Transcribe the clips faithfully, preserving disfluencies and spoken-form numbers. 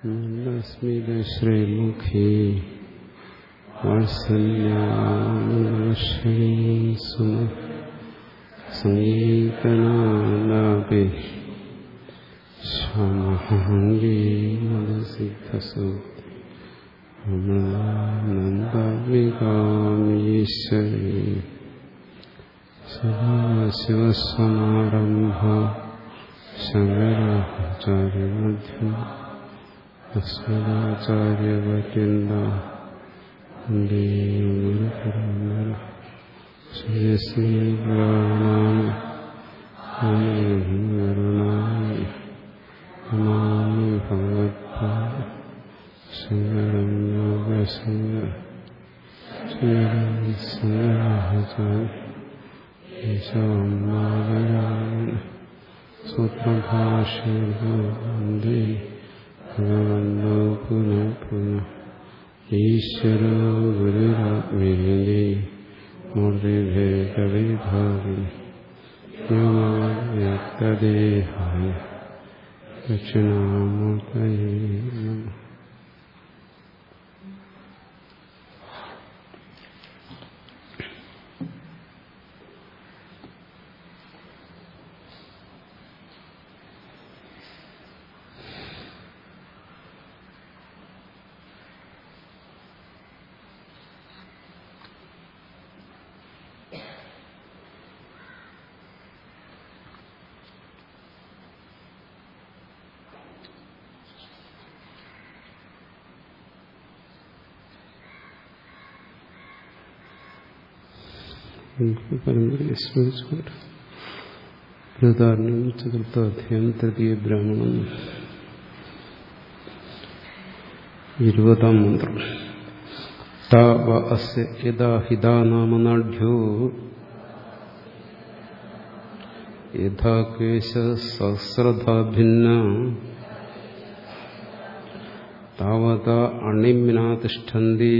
സ്മിതശ്രീമുഖി വാത്സല്യാശ്രീ സംഗീതനാലാപി ശ്യാമഹംഗീമദസിദ്ധസു അമൃതാനന്ദവികാമീശ്വരീ സദാശിവസമാരംഭ ശങ്കരാചാര്യമധ്യം അസ്മദാചാര്യപര്യന്ത വന്ദേ ഗുരുപരമ്പര ശ്രീസ്മൃതിപുരാണാമി നമാമി ഭഗവത്പാദ ശങ്കരം യോഗശങ്കരം ശ്രീരാമചാര്യ സൂത്രഭാഷ്യം വന്ദേ ഭഗവന്തോ പുനഃ പുനഃ ഈശ്വരോ ഗുരുരാത്മേതി മൂർത്തിഭേദവിഭാഗിനി വ്യോമവ്യക്തദേഹായ ദക്ഷിണാമൂർത്തയേ നമഃ. പരമ്പരയെ സ്മരിച്ചുകൊണ്ട് ബൃഹദാരണ്യം ചതുർത്ഥാധ്യായം തൃതീയ ബ്രാഹ്മണം ഇരുപതാം മന്ത്രം. യഥാ ഹിതാ നാമ നാഢ്യോ യഥാ കേശ സഹസ്രധാ ഭിന്ന താവതാ അണിമ്നാ തിഷ്ഠന്തി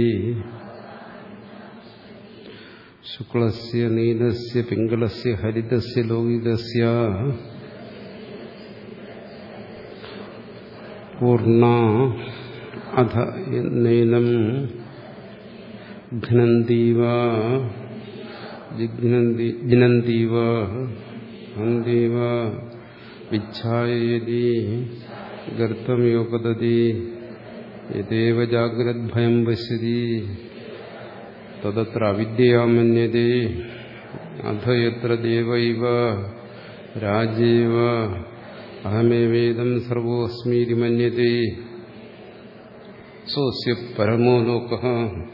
ശുക്ലസ്യ നീലസ്യ പിംഗളസ്യ ഹരിതസ്യ ലോകിതസ്യ പൂർണ്ണ അധ നൈനം ഘ്നന്തിവ ജിഘ്നന്തി ജിനന്തിവ ഹന്തിവ വിച്ഛായയതി ഗർത്തം യോപതതി യദേവ ജാഗ്രദ്ഭയം പശ്യതി തദത്ര അവിദ്യയാ മന്യതേ അധ യത്ര ദേവൈവ രാജേവ അഹമേവേദം സർവോസ്മീതി മന്യതേ സോസ്യ പരമോ ലോകഃ.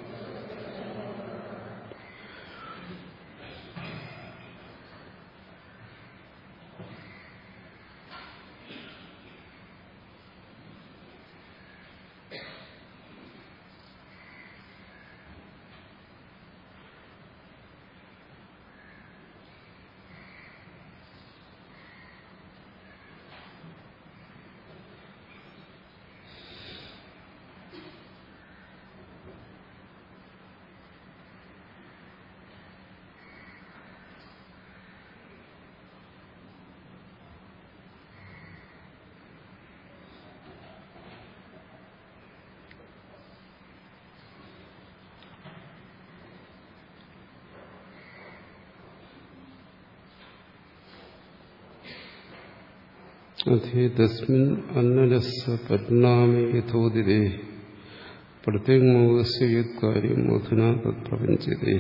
തസ്മിൻ അന്നരസ പരിണാമേ യഥോദിതേ പ്രത്യേകമോഹസ്യ യത്കാര്യം അധുനാ തത്പ്രപഞ്ചതേ.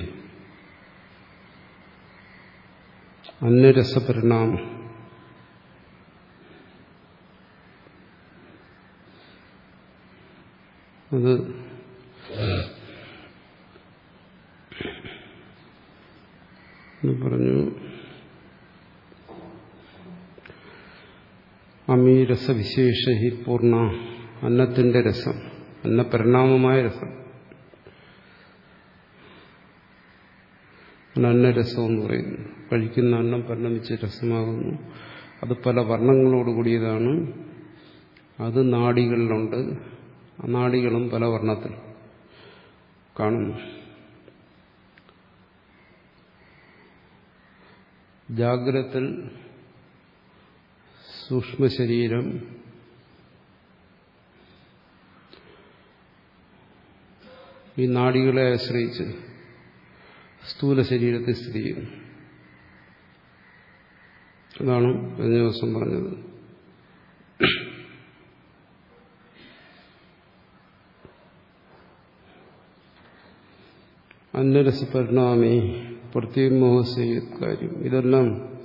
അന്നരസപരിണാമം അത് പറഞ്ഞു. അമീരസവിശേഷ ഹി പൂർണ്ണ, അന്നത്തിന്റെ രസം, അന്നപരിണാമമായ രസം, അന്നരസം എന്ന് പറയുന്നു. കഴിക്കുന്ന അന്നം പരിണമിച്ച് രസമാകുന്നു. അത് പല വർണ്ണങ്ങളോട് കൂടിയതാണ്. അത് നാഡികളിലുണ്ട്. ആ നാഡികളും പല വർണ്ണത്തിൽ കാണുന്നു. ജാഗ്രത്തിൽ സൂക്ഷ്മശരീരം ഈ നാഡികളെ ആശ്രയിച്ച് സ്ഥൂല ശരീരത്തിൽ സ്ഥിതി ചെയ്യുന്നു. അതാണ് കഴിഞ്ഞ ദിവസം പറഞ്ഞത്. അന്യരസ പരിണാമി പ്രത്യേക മോഹസ്യ കാര്യം. ഇതെല്ലാം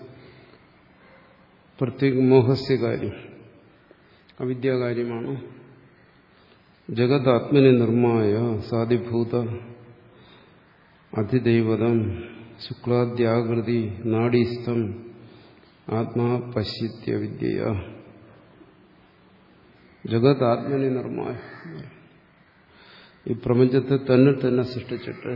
പ്രത്യേക മോഹസ്യ കാര്യം, അവിദ്യാകാര്യമാണ്. ജഗത് ആത്മനി നിർമ്മായ സാധിഭൂത അധിദൈവതം ശുക്ലാദ്യാകൃതി നാഡീസ്ഥം ആത്മാ പശ്യത്യ വിദ്യയ. ജഗത് ആത്മനി നിർമ്മായ, ഈ പ്രപഞ്ചത്തെ തന്നെ തന്നെ സൃഷ്ടിച്ചിട്ട്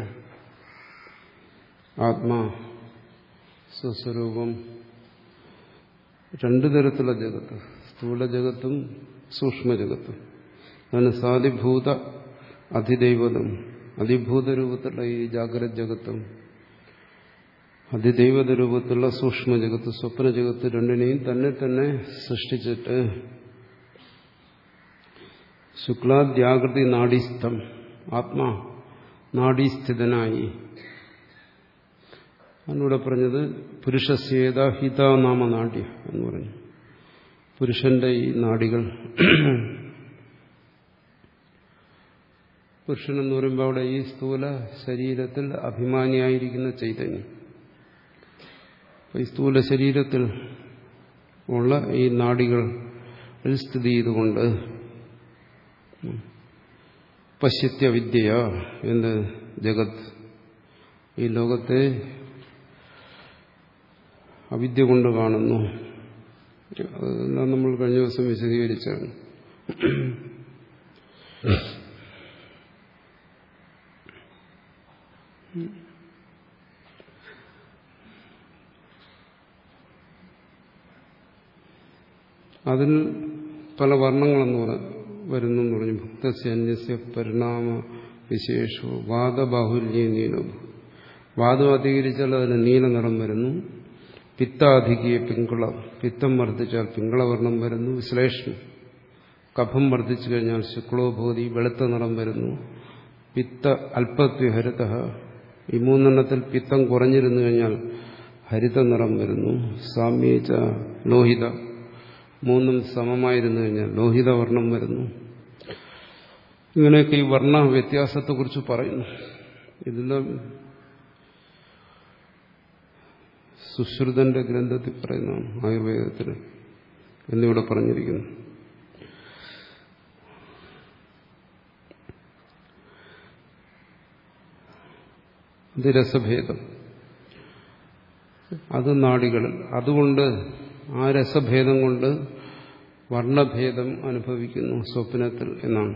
ആത്മാ സ്വസ്വരൂപം, രണ്ടു തരത്തിലുള്ള ജഗത്ത്, സ്ഥൂല ജഗത്തും സൂക്ഷ്മജഗത്തും. അതിന് സാധിഭൂത അധിദൈവതം, അതിഭൂത രൂപത്തിലുള്ള ഈ ജാഗ്രത ജഗത്തും അതിദൈവത രൂപത്തിലുള്ള സൂക്ഷ്മജഗത്ത് സ്വപ്നജഗത്ത് രണ്ടിനെയും തന്നെ തന്നെ സൃഷ്ടിച്ചിട്ട് ശുക്ലാദ്യാകൃതി നാഡീസ്ഥം ആത്മാ നാഡീസ്ഥിതനായി. അതിലൂടെ പറഞ്ഞത് പുരുഷസ്യേത ഹിതാനാമ നാഡ്യ എന്ന് പറഞ്ഞു. പുരുഷന്റെ ഈ നാഡികൾ, പുരുഷനെന്ന് പറയുമ്പോൾ അവിടെ ഈ സ്ഥൂല ശരീരത്തിൽ അഭിമാനിയായിരിക്കുന്ന ചൈതന്യം, ഈ സ്ഥൂല ശരീരത്തിൽ ഉള്ള ഈ നാഡികൾ സ്ഥിതി ചെയ്തുകൊണ്ട് പശ്യത്യ വിദ്യയ, എന്ത് ജഗത്, ഈ ലോകത്തെ അവിദ്യ കൊണ്ട് കാണുന്നു. അതെല്ലാം നമ്മൾ കഴിഞ്ഞ ദിവസം വിശദീകരിച്ചാണ്. അതിൽ പല വർണ്ണങ്ങളെന്ന് വരുന്നു പറഞ്ഞു. ഭുക്തസ്യ അന്യസ്യ പരിണാമ വിശേഷോ വാദബാഹുല്യ നീലോ. വാദം അധികരിച്ചാൽ അതിന് നീല നിറം വരുന്നു. പിത്താധികിയ പിങ്കള, പിത്തം വർദ്ധിച്ചാൽ പിങ്കളവർണ്ണം വരുന്നു. വിശ്ലേഷണം, കഫം വർദ്ധിച്ചു കഴിഞ്ഞാൽ ശുക്ലോഭൂതി, വെളുത്ത നിറം വരുന്നു. പിത്ത അല്പത്വഹരിത, ഈ മൂന്നെണ്ണത്തിൽ പിത്തം കുറഞ്ഞിരുന്നു കഴിഞ്ഞാൽ ഹരിത നിറം വരുന്നു. സാമ്യേച്ച ലോഹിത, മൂന്നും സമമായിരുന്നു കഴിഞ്ഞാൽ ലോഹിത വർണ്ണം വരുന്നു. ഇങ്ങനെയൊക്കെ ഈ വർണ്ണ വ്യത്യാസത്തെക്കുറിച്ച് പറയുന്നു. ഇതെല്ലാം സുശ്രുതന്റെ ഗ്രന്ഥത്തിൽ പറയുന്നതാണ്, ആയുർവേദത്തിൽ എന്നിവിടെ പറഞ്ഞിരിക്കുന്നു. അത് രസഭേദം, അത് നാഡികളിൽ. അതുകൊണ്ട് ആ രസഭേദം കൊണ്ട് വർണ്ണഭേദം അനുഭവിക്കുന്നു സ്വപ്നത്തിൽ എന്നാണ്.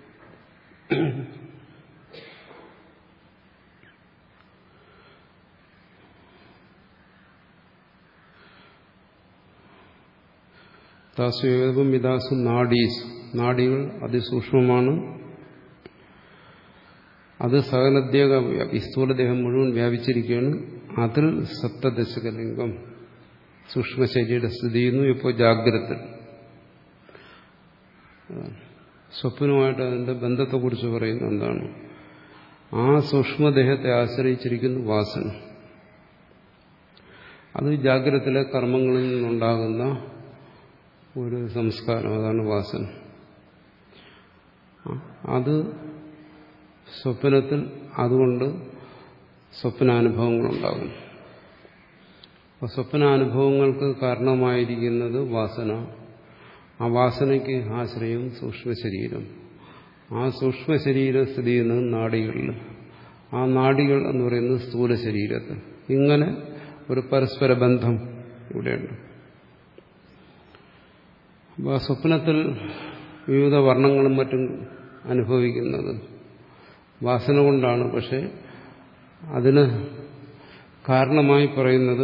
താസ്വേദം വിദാസു നാഡീസ്, നാഡികൾ അതിസൂക്ഷ്മമാണ്. അത് സകലദേഹ ഈ സ്ഥൂലദേഹം മുഴുവൻ വ്യാപിച്ചിരിക്കുകയാണ്. അതിൽ സപ്തദശകലിംഗം സൂക്ഷ്മശരീരം സ്ഥിതി ചെയ്യുന്നു. ഇപ്പോൾ ജാഗ്രത, സ്വപ്നവുമായിട്ട് അതിന്റെ ബന്ധത്തെക്കുറിച്ച് പറയുന്നത് എന്താണ്? ആ സൂക്ഷ്മദേഹത്തെ ആശ്രയിച്ചിരിക്കുന്ന വാസന, അത് ജാഗ്രതത്തിലെ കർമ്മങ്ങളിൽ നിന്നുണ്ടാകുന്ന ഒരു സംസ്കാരം, അതാണ് വാസന. അത് സ്വപ്നത്തിൽ അതുകൊണ്ട് സ്വപ്നാനുഭവങ്ങളുണ്ടാകും. അപ്പോൾ സ്വപ്നാനുഭവങ്ങൾക്ക് കാരണമായിരിക്കുന്നത് വാസന. ആ വാസനയ്ക്ക് ആശ്രയം സൂക്ഷ്മശരീരം. ആ സൂക്ഷ്മശരീരം സ്ഥിതി ചെയ്യുന്നത് നാഡികളിൽ. ആ നാഡികൾ എന്ന് പറയുന്നത് സ്ഥൂല ശരീരത്തിൽ. ഇങ്ങനെ ഒരു പരസ്പര ബന്ധം ഇവിടെയുണ്ട്. അപ്പോൾ ആ സ്വപ്നത്തിൽ വിവിധ വർണ്ണങ്ങളും മറ്റും അനുഭവിക്കുന്നത് വാസന കൊണ്ടാണ്. പക്ഷെ അതിന് കാരണമായി പറയുന്നത്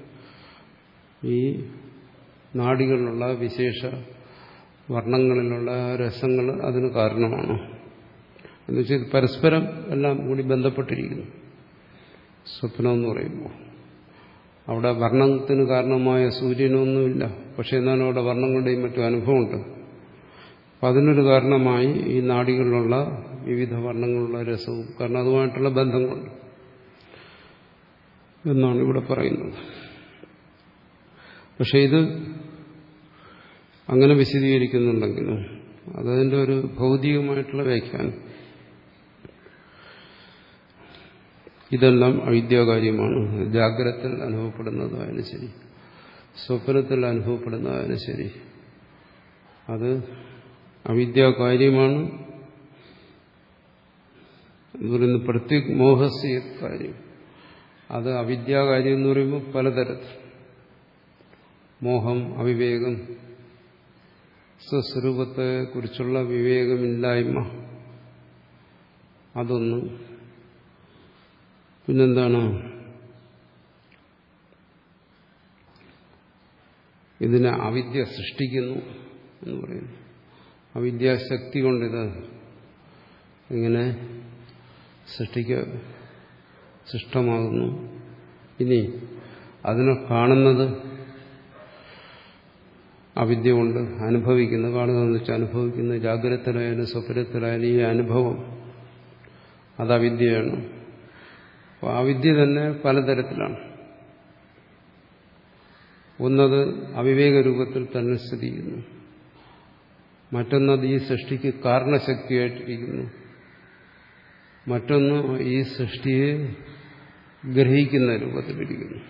ഈ നാഡികളിലുള്ള വിശേഷ വർണ്ണങ്ങളിലുള്ള രസങ്ങൾ അതിന് കാരണമാണ്. എന്നുവെച്ചാൽ പരസ്പരം എല്ലാം കൂടി ബന്ധപ്പെട്ടിരിക്കുന്നു. സ്വപ്നം എന്ന് പറയുമ്പോൾ അവിടെ വർണ്ണത്തിന് കാരണമായ സൂര്യനൊന്നുമില്ല, പക്ഷെ എന്നാലും അവിടെ വർണ്ണങ്ങളുടെയും മറ്റും അനുഭവമുണ്ട്. അപ്പം അതിനൊരു കാരണമായി ഈ നാഡികളിലുള്ള വിവിധ വർണ്ണങ്ങളുള്ള രസവും, കാരണം അതുമായിട്ടുള്ള ബന്ധം കൊണ്ട് എന്നാണ് ഇവിടെ പറയുന്നത്. പക്ഷെ ഇത് അങ്ങനെ വിശദീകരിക്കുന്നുണ്ടെങ്കിലും അതതിൻ്റെ ഒരു ഭൗതികമായിട്ടുള്ള വ്യാഖ്യാനം. ഇതെല്ലാം അവിദ്യാകാര്യമാണ്. ജാഗ്രതയിൽ അനുഭവപ്പെടുന്നതായാലും ശരി, സ്വപ്നത്തിൽ അനുഭവപ്പെടുന്നതായാലും ശരി, അത് അവിദ്യാകാര്യമാണ് എന്ന് പറയുന്നത്. പ്രത്യേക മോഹസ്യ കാര്യം, അത് അവിദ്യാകാര്യം എന്ന് പറയുമ്പോൾ പലതരത്തിൽ. മോഹം, അവിവേകം, സ്വസ്വരൂപത്തെ കുറിച്ചുള്ള വിവേകമില്ലായ്മ, അതൊന്ന്. പിന്നെന്താണ്? ഇതിനെ അവിദ്യ സൃഷ്ടിക്കുന്നു എന്ന് പറയുന്നു. അവിദ്യാശക്തി കൊണ്ടിത് ഇങ്ങനെ സൃഷ്ടിക്ക സൃഷ്ടമാകുന്നു. ഇനി അതിനെ കാണുന്നത് അവിദ്യ കൊണ്ട്, അനുഭവിക്കുന്നത്, കാണുന്നതെന്ന് വെച്ചാൽ അനുഭവിക്കുന്നത് ജാഗ്രതത്തിലായാലും സ്വപ്നത്തിലായാലും ഈ അനുഭവം അത് അവിദ്യയാണ്. അപ്പോൾ അവിദ്യ തന്നെ പലതരത്തിലാണ്. ഒന്നത് അവിവേക രൂപത്തിൽ തന്നെ സ്ഥിതി ചെയ്യുന്നു, മറ്റൊന്നത് ഈ സൃഷ്ടിക്ക് കാരണശക്തിയായിട്ടിരിക്കുന്നു, മറ്റൊന്ന് ഈ സൃഷ്ടിയെ ഗ്രഹിക്കുന്ന രൂപത്തിലിരിക്കുന്നു.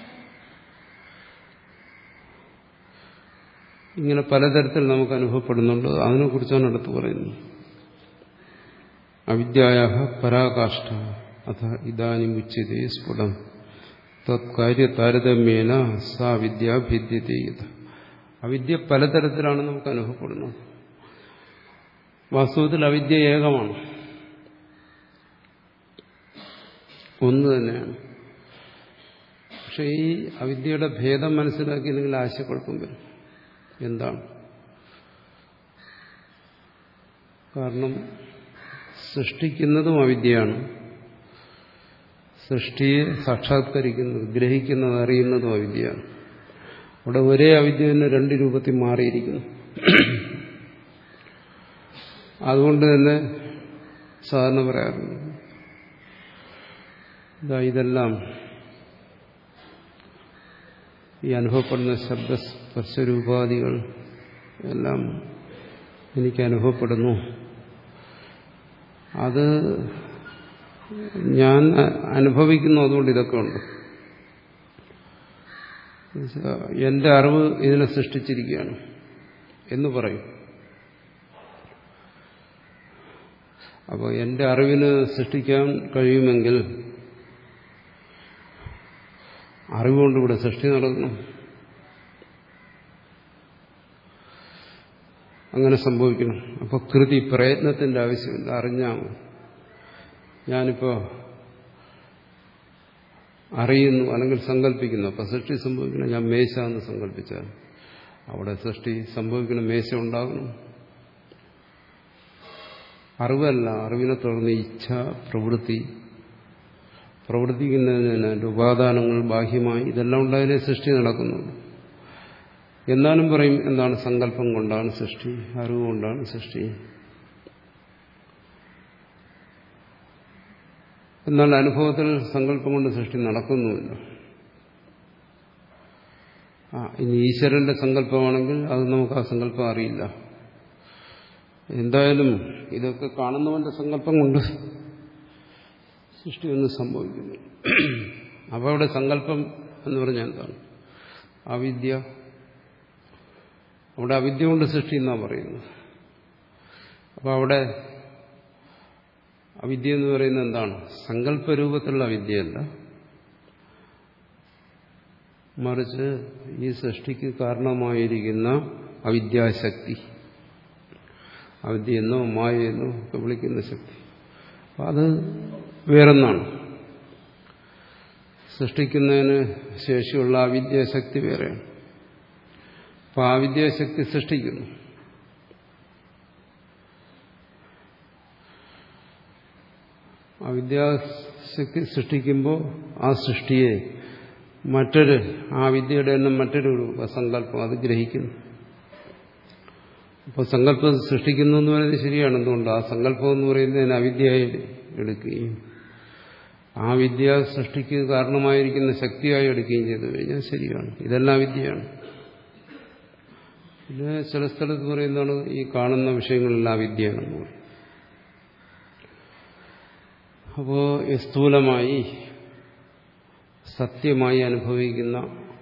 ഇങ്ങനെ പലതരത്തിൽ നമുക്ക് അനുഭവപ്പെടുന്നുണ്ട്. അതിനെക്കുറിച്ചാണ് അടുത്ത് പറയുന്നത്. അവിദ്യായാഹ പരാകാഷ്ഠ അഥ ഇദാനിം ഉച്യതേ സ്ഫുടം തത്കാര്യ താരതമ്യേന സാ വിദ്യ ഭിദ്യതേ. അവിദ്യ പലതരത്തിലാണ് നമുക്ക് അനുഭവപ്പെടുന്നത്. വാസ്തവത്തിൽ അവിദ്യ ഏകമാണ്, ഒന്ന് തന്നെയാണ്. പക്ഷെ ഈ അവിദ്യയുടെ ഭേദം മനസ്സിലാക്കിയില്ലെങ്കിൽ ആശയക്കുഴപ്പം വരും. എന്താണ് കാരണം? സൃഷ്ടിക്കുന്നതും അവിദ്യയാണ്, സൃഷ്ടിയെ സാക്ഷാത്കരിക്കുന്നത്, ഗ്രഹിക്കുന്നത്, അറിയുന്നതും അവിദ്യയാണ്. അവിടെ ഒരേ അവിദ്യ തന്നെ രണ്ട് രൂപത്തിൽ മാറിയിരിക്കുന്നു. അതുകൊണ്ട് തന്നെ സാധാരണ പറയാറുണ്ട്, ഇതെല്ലാം ഈ അനുഭവപ്പെടുന്ന ശബ്ദസ്പർശരൂപാദികൾ എല്ലാം എനിക്ക് അനുഭവപ്പെടുന്നു, അത് ഞാൻ അനുഭവിക്കുന്നു, അതുകൊണ്ട് ഇതൊക്കെ ഉണ്ട്. എന്റെ അറിവ് ഇതിനെ സൃഷ്ടിച്ചിരിക്കുകയാണ് എന്ന് പറയും. അപ്പോൾ എന്റെ അറിവിന് സൃഷ്ടിക്കാൻ കഴിയുമെങ്കിൽ അറിവുകൊണ്ട് ഇവിടെ സൃഷ്ടി നടക്കണം. അങ്ങനെ സംഭവിക്കണം. അപ്പോൾ കൃതി, പ്രയത്നത്തിന്റെ ആവശ്യമില്ല, അറിഞ്ഞാൽ മതി. ഞാനിപ്പോ അറിയുന്നു അല്ലെങ്കിൽ സങ്കല്പിക്കുന്നു, അപ്പൊ സൃഷ്ടി സംഭവിക്കണം. ഞാൻ മേശ എന്ന് സങ്കല്പിച്ചാൽ അവിടെ സൃഷ്ടി സംഭവിക്കണം, മേശ ഉണ്ടാകണം. അറിവല്ല, അറിവിനെ തുടർന്ന് ഇച്ഛ, പ്രവൃത്തി, പ്രവർത്തിക്കുന്നതിന് അതിൻ്റെ ഉപാദാനങ്ങൾ ബാഹ്യമായി ഇതെല്ലാം ഉണ്ടായാലേ സൃഷ്ടി നടക്കുന്നുള്ളൂ. എന്നാലും പറയും എന്താണ്, സങ്കല്പം കൊണ്ടാണ് സൃഷ്ടി, അറിവ് കൊണ്ടാണ് സൃഷ്ടി. എന്നാൽ അനുഭവത്തിൽ സങ്കല്പം കൊണ്ട് സൃഷ്ടി നടക്കുന്നുമില്ല. ആ ഇനി ഈശ്വരന്റെ സങ്കല്പമാണെങ്കിൽ അത് നമുക്ക് ആ സങ്കല്പം അറിയില്ല. എന്തായാലും ഇതൊക്കെ കാണുന്നവന്റെ സങ്കല്പം കൊണ്ട് സൃഷ്ടിയൊന്നും സംഭവിക്കുന്നു. അപ്പോൾ അവിടെ സങ്കല്പം എന്ന് പറഞ്ഞാൽ എന്താണ്? അവിദ്യ. അവിടെ അവിദ്യ കൊണ്ട് സൃഷ്ടി എന്നാണ് പറയുന്നത്. അപ്പോൾ അവിടെ അവിദ്യ എന്ന് പറയുന്നത് എന്താണ്? സങ്കല്പരൂപത്തിലുള്ള അവിദ്യയല്ല, മറിച്ച് ഈ സൃഷ്ടിക്ക് കാരണമായിരിക്കുന്ന അവിദ്യാശക്തി, അവിദ്യ എന്നോ മായ എന്നോ ഒക്കെ വിളിക്കുന്ന ശക്തി. അപ്പം അത് വേറൊന്നാണ്. സൃഷ്ടിക്കുന്നതിന് ശേഷിയുള്ള അവിദ്യാശക്തി വേറെയാണ്. അപ്പം ആ വിദ്യാശക്തി സൃഷ്ടിക്കുന്നു. ആ വിദ്യാശക്തി സൃഷ്ടിക്കുമ്പോൾ ആ സൃഷ്ടിയെ മറ്റൊരു, ആ വിദ്യയുടെ തന്നെ മറ്റൊരു സങ്കല്പം അത് ഗ്രഹിക്കുന്നു. അപ്പോൾ സങ്കല്പം സൃഷ്ടിക്കുന്നു എന്ന് പറയുന്നത് ശരിയാണ്. എന്തുകൊണ്ട് ആ സങ്കല്പം എന്ന് പറയുന്നതിന് അവിദ്യയായി എടുക്കുകയും ആ വിദ്യ സൃഷ്ടിക്ക് കാരണമായിരിക്കുന്ന ശക്തിയായി എടുക്കുകയും ചെയ്തു കഴിഞ്ഞാൽ ശരിയാണ്. ഇതെല്ലാം അവിദ്യയാണ്. പിന്നെ ചില സ്ഥലത്ത് പറയുന്നതാണ് ഈ കാണുന്ന വിഷയങ്ങളെല്ലാം അവിദ്യയാണെന്ന് പറയും. അപ്പോൾ സ്ഥൂലമായി സത്യമായി അനുഭവിക്കുന്ന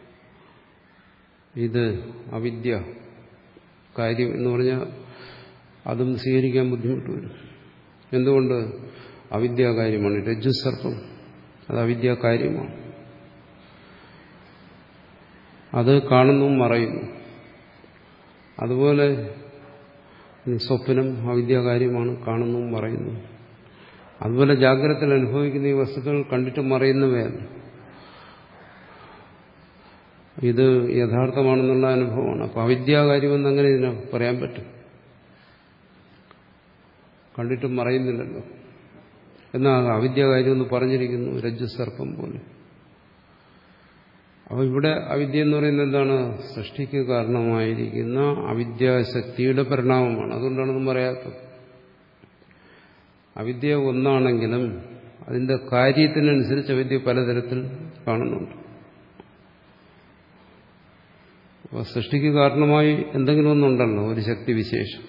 ഇത് അവിദ്യ കാര്യം എന്ന് പറഞ്ഞാൽ അതും സ്വീകരിക്കാൻ ബുദ്ധിമുട്ട് വരും. എന്തുകൊണ്ട്? അവിദ്യാകാര്യമാണ്. രജ്ജുസർപ്പം അത് അവിദ്യാകാര്യമാണ്. അത് കാണുന്നു മറയുന്നു. അതുപോലെ സ്വപ്നം അവിദ്യാകാര്യമാണ്, കാണുന്നു മറയുന്നു. അതുപോലെ ജാഗ്രതയിൽ അനുഭവിക്കുന്ന ഈ വസ്തുക്കൾ കണ്ടിട്ട് മറയുന്നവയല്ല. ഇത് യഥാർത്ഥമാണെന്നുള്ള അനുഭവമാണ്. അപ്പോൾ അവിദ്യാകാര്യമെന്ന് അങ്ങനെ ഇതിനെ പറയാൻ പറ്റും. കണ്ടിട്ടും മറയുന്നില്ലല്ലോ. എന്നാൽ അവിദ്യാകാര്യം എന്ന് പറഞ്ഞിരിക്കുന്നു, രജ്ജുസർപ്പം പോലെ. അപ്പോൾ ഇവിടെ അവിദ്യ എന്ന് പറയുന്നത് എന്താണ്? സൃഷ്ടിക്ക് കാരണമായിരിക്കുന്ന അവിദ്യാശക്തിയുടെ പരിണാമമാണ്. അതുകൊണ്ടാണ് പറയാത്തത്. അവിദ്യ ഒന്നാണെങ്കിലും അതിന്റെ കാര്യത്തിനനുസരിച്ച് അവിദ്യ പലതരത്തിൽ കാണുന്നുണ്ട്. അപ്പോൾ സൃഷ്ടിക്ക് കാരണമായി എന്തെങ്കിലും ഒന്നുണ്ടല്ലോ, ഒരു ശക്തി വിശേഷം.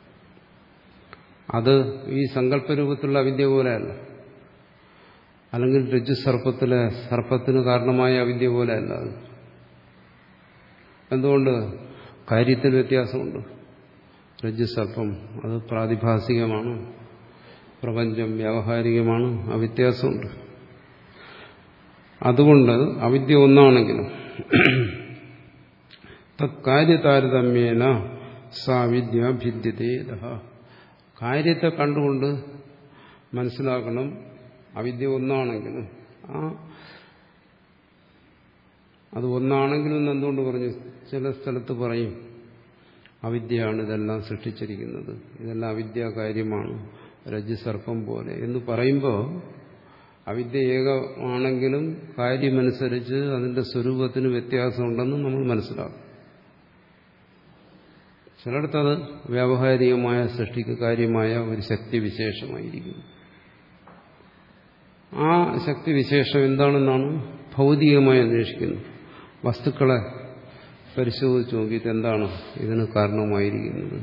അത് ഈ സങ്കല്പരൂപത്തിലുള്ള അവിദ്യ പോലെയല്ല. അല്ലെങ്കിൽ രജ്ജുസർപ്പത്തിലെ സർപ്പത്തിന് കാരണമായ അവിദ്യ പോലെയല്ല അത്. എന്തുകൊണ്ട്? കാര്യത്തിൽ വ്യത്യാസമുണ്ട്. രജ്ജുസർപ്പം അത് പ്രാതിഭാസികമാണ്, പ്രപഞ്ചം വ്യാവഹാരികമാണ്. ആ വ്യത്യാസമുണ്ട്. അതുകൊണ്ട് അവിദ്യ ഒന്നാണെങ്കിലും കാര്യതാരതമ്യേന സാ വിദ്യ ഭിദ്യതേതഃ. കാര്യത്തെ കണ്ടുകൊണ്ട് മനസ്സിലാക്കണം. അവിദ്യ ഒന്നാണെങ്കിലും ആ അത് ഒന്നാണെങ്കിലും എന്തുകൊണ്ട് പറഞ്ഞു? ചില സ്ഥലത്ത് പറയും അവിദ്യയാണ് ഇതെല്ലാം സൃഷ്ടിച്ചിരിക്കുന്നത്, ഇതെല്ലാം അവിദ്യാകാര്യമാണ്, രജ്ജുസർപ്പം പോലെ എന്ന് പറയുമ്പോൾ അവിദ്യ ഏകമാണെങ്കിലും കാര്യമനുസരിച്ച് അതിന്റെ സ്വരൂപത്തിന് വ്യത്യാസമുണ്ടെന്ന് നമ്മൾ മനസ്സിലാക്കും. ചിലയിടത്തത് വ്യാവഹാരികമായ സൃഷ്ടിക്ക് കാര്യമായ ഒരു ശക്തിവിശേഷമായിരിക്കുന്നു. ആ ശക്തിവിശേഷം എന്താണെന്നാണ് ഭൗതികമായി അന്വേഷിക്കുന്നത്. വസ്തുക്കളെ പരിശോധിച്ച് നോക്കിയിട്ട് എന്താണ് ഇതിന് കാരണമായിരിക്കുന്നത്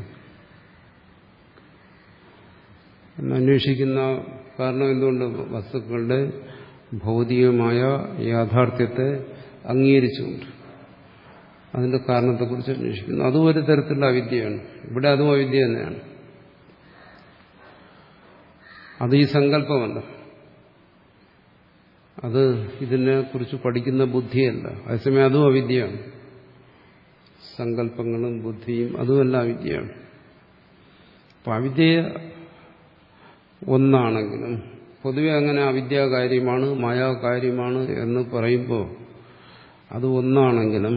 എന്നന്വേഷിക്കുന്ന കാരണം എന്തുകൊണ്ട്? വസ്തുക്കളുടെ ഭൗതികമായ യാഥാർത്ഥ്യത്തെ അംഗീകരിച്ചുകൊണ്ട് അതിന്റെ കാരണത്തെക്കുറിച്ച് അന്വേഷിക്കുന്നു. അതും ഒരു തരത്തിലുള്ള അവിദ്യയാണ്. ഇവിടെ അതും അവിദ്യ തന്നെയാണ്. അത് ഈ സങ്കല്പമല്ല, അത് ഇതിനെക്കുറിച്ച് പഠിക്കുന്ന ബുദ്ധിയല്ല. അതേസമയം അതും അവിദ്യയാണ്. സങ്കല്പങ്ങളും ബുദ്ധിയും അതുമെല്ലാം അവിദ്യയാണ്. അപ്പം അവിദ്യ ഒന്നാണെങ്കിലും പൊതുവെ അങ്ങനെ അവിദ്യാകാര്യമാണ്, മായാകാര്യമാണ് എന്ന് പറയുമ്പോൾ അത് ഒന്നാണെങ്കിലും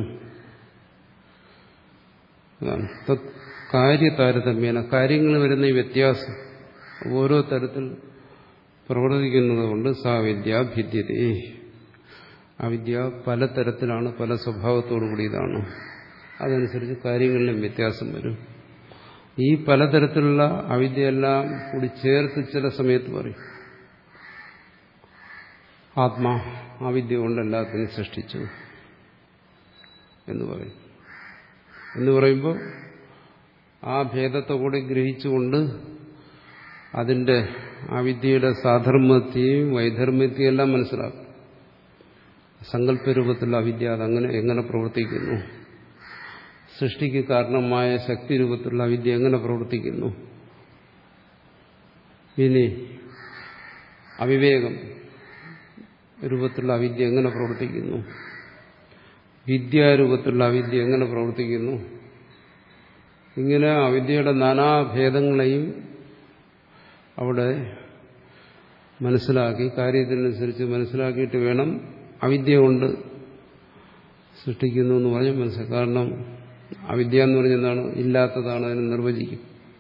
കാര്യതാരതമ്യേന കാര്യങ്ങൾ വരുന്ന ഈ വ്യത്യാസം ഓരോ തരത്തിൽ പ്രവർത്തിക്കുന്നത് കൊണ്ട് സാ വിദ്യ ഭിദ്യതേ. അവിദ്യ പലതരത്തിലാണ്, പല സ്വഭാവത്തോടു കൂടിയതാണ്. അതനുസരിച്ച് കാര്യങ്ങളിലും വ്യത്യാസം വരും. ഈ പലതരത്തിലുള്ള അവിദ്യയെല്ലാം കൂടി ചേർത്ത് ചില സമയത്ത് പറയും ആത്മാ അവിദ്യ കൊണ്ട് എല്ലാത്തിനും സൃഷ്ടിച്ചു എന്ന് പറയും. എന്ന് പറയുമ്പോൾ ആ ഭേദത്തെ കൂടി ഗ്രഹിച്ചുകൊണ്ട് അതിന്റെ ആ വിദ്യയുടെ സാധർമ്മത്തെയും വൈധർമ്മ്യത്തെയും എല്ലാം മനസ്സിലാക്കും. സങ്കല്പരൂപത്തിലുള്ള അവിദ്യ അതങ്ങനെ എങ്ങനെ പ്രവർത്തിക്കുന്നു, സൃഷ്ടിക്ക് കാരണമായ ശക്തി രൂപത്തിലുള്ള അവിദ്യ എങ്ങനെ പ്രവർത്തിക്കുന്നു, ഇനി അവിവേകം രൂപത്തിലുള്ള അവിദ്യ എങ്ങനെ പ്രവർത്തിക്കുന്നു, വിദ്യാരൂപത്തിലുള്ള അവിദ്യ എങ്ങനെ പ്രവർത്തിക്കുന്നു. ഇങ്ങനെ അവിദ്യയുടെ നാനാഭേദങ്ങളെയും അവിടെ മനസ്സിലാക്കി കാര്യത്തിനനുസരിച്ച് മനസ്സിലാക്കിയിട്ട് വേണം അവിദ്യ കൊണ്ട് സൃഷ്ടിക്കുന്നു എന്ന് പറഞ്ഞാൽ മനസ്സിലാക്കും. കാരണം അവിദ്യ എന്ന് പറഞ്ഞെന്താണ്? ഇല്ലാത്തതാണ്. അതിനെ നിർവചിക്കും.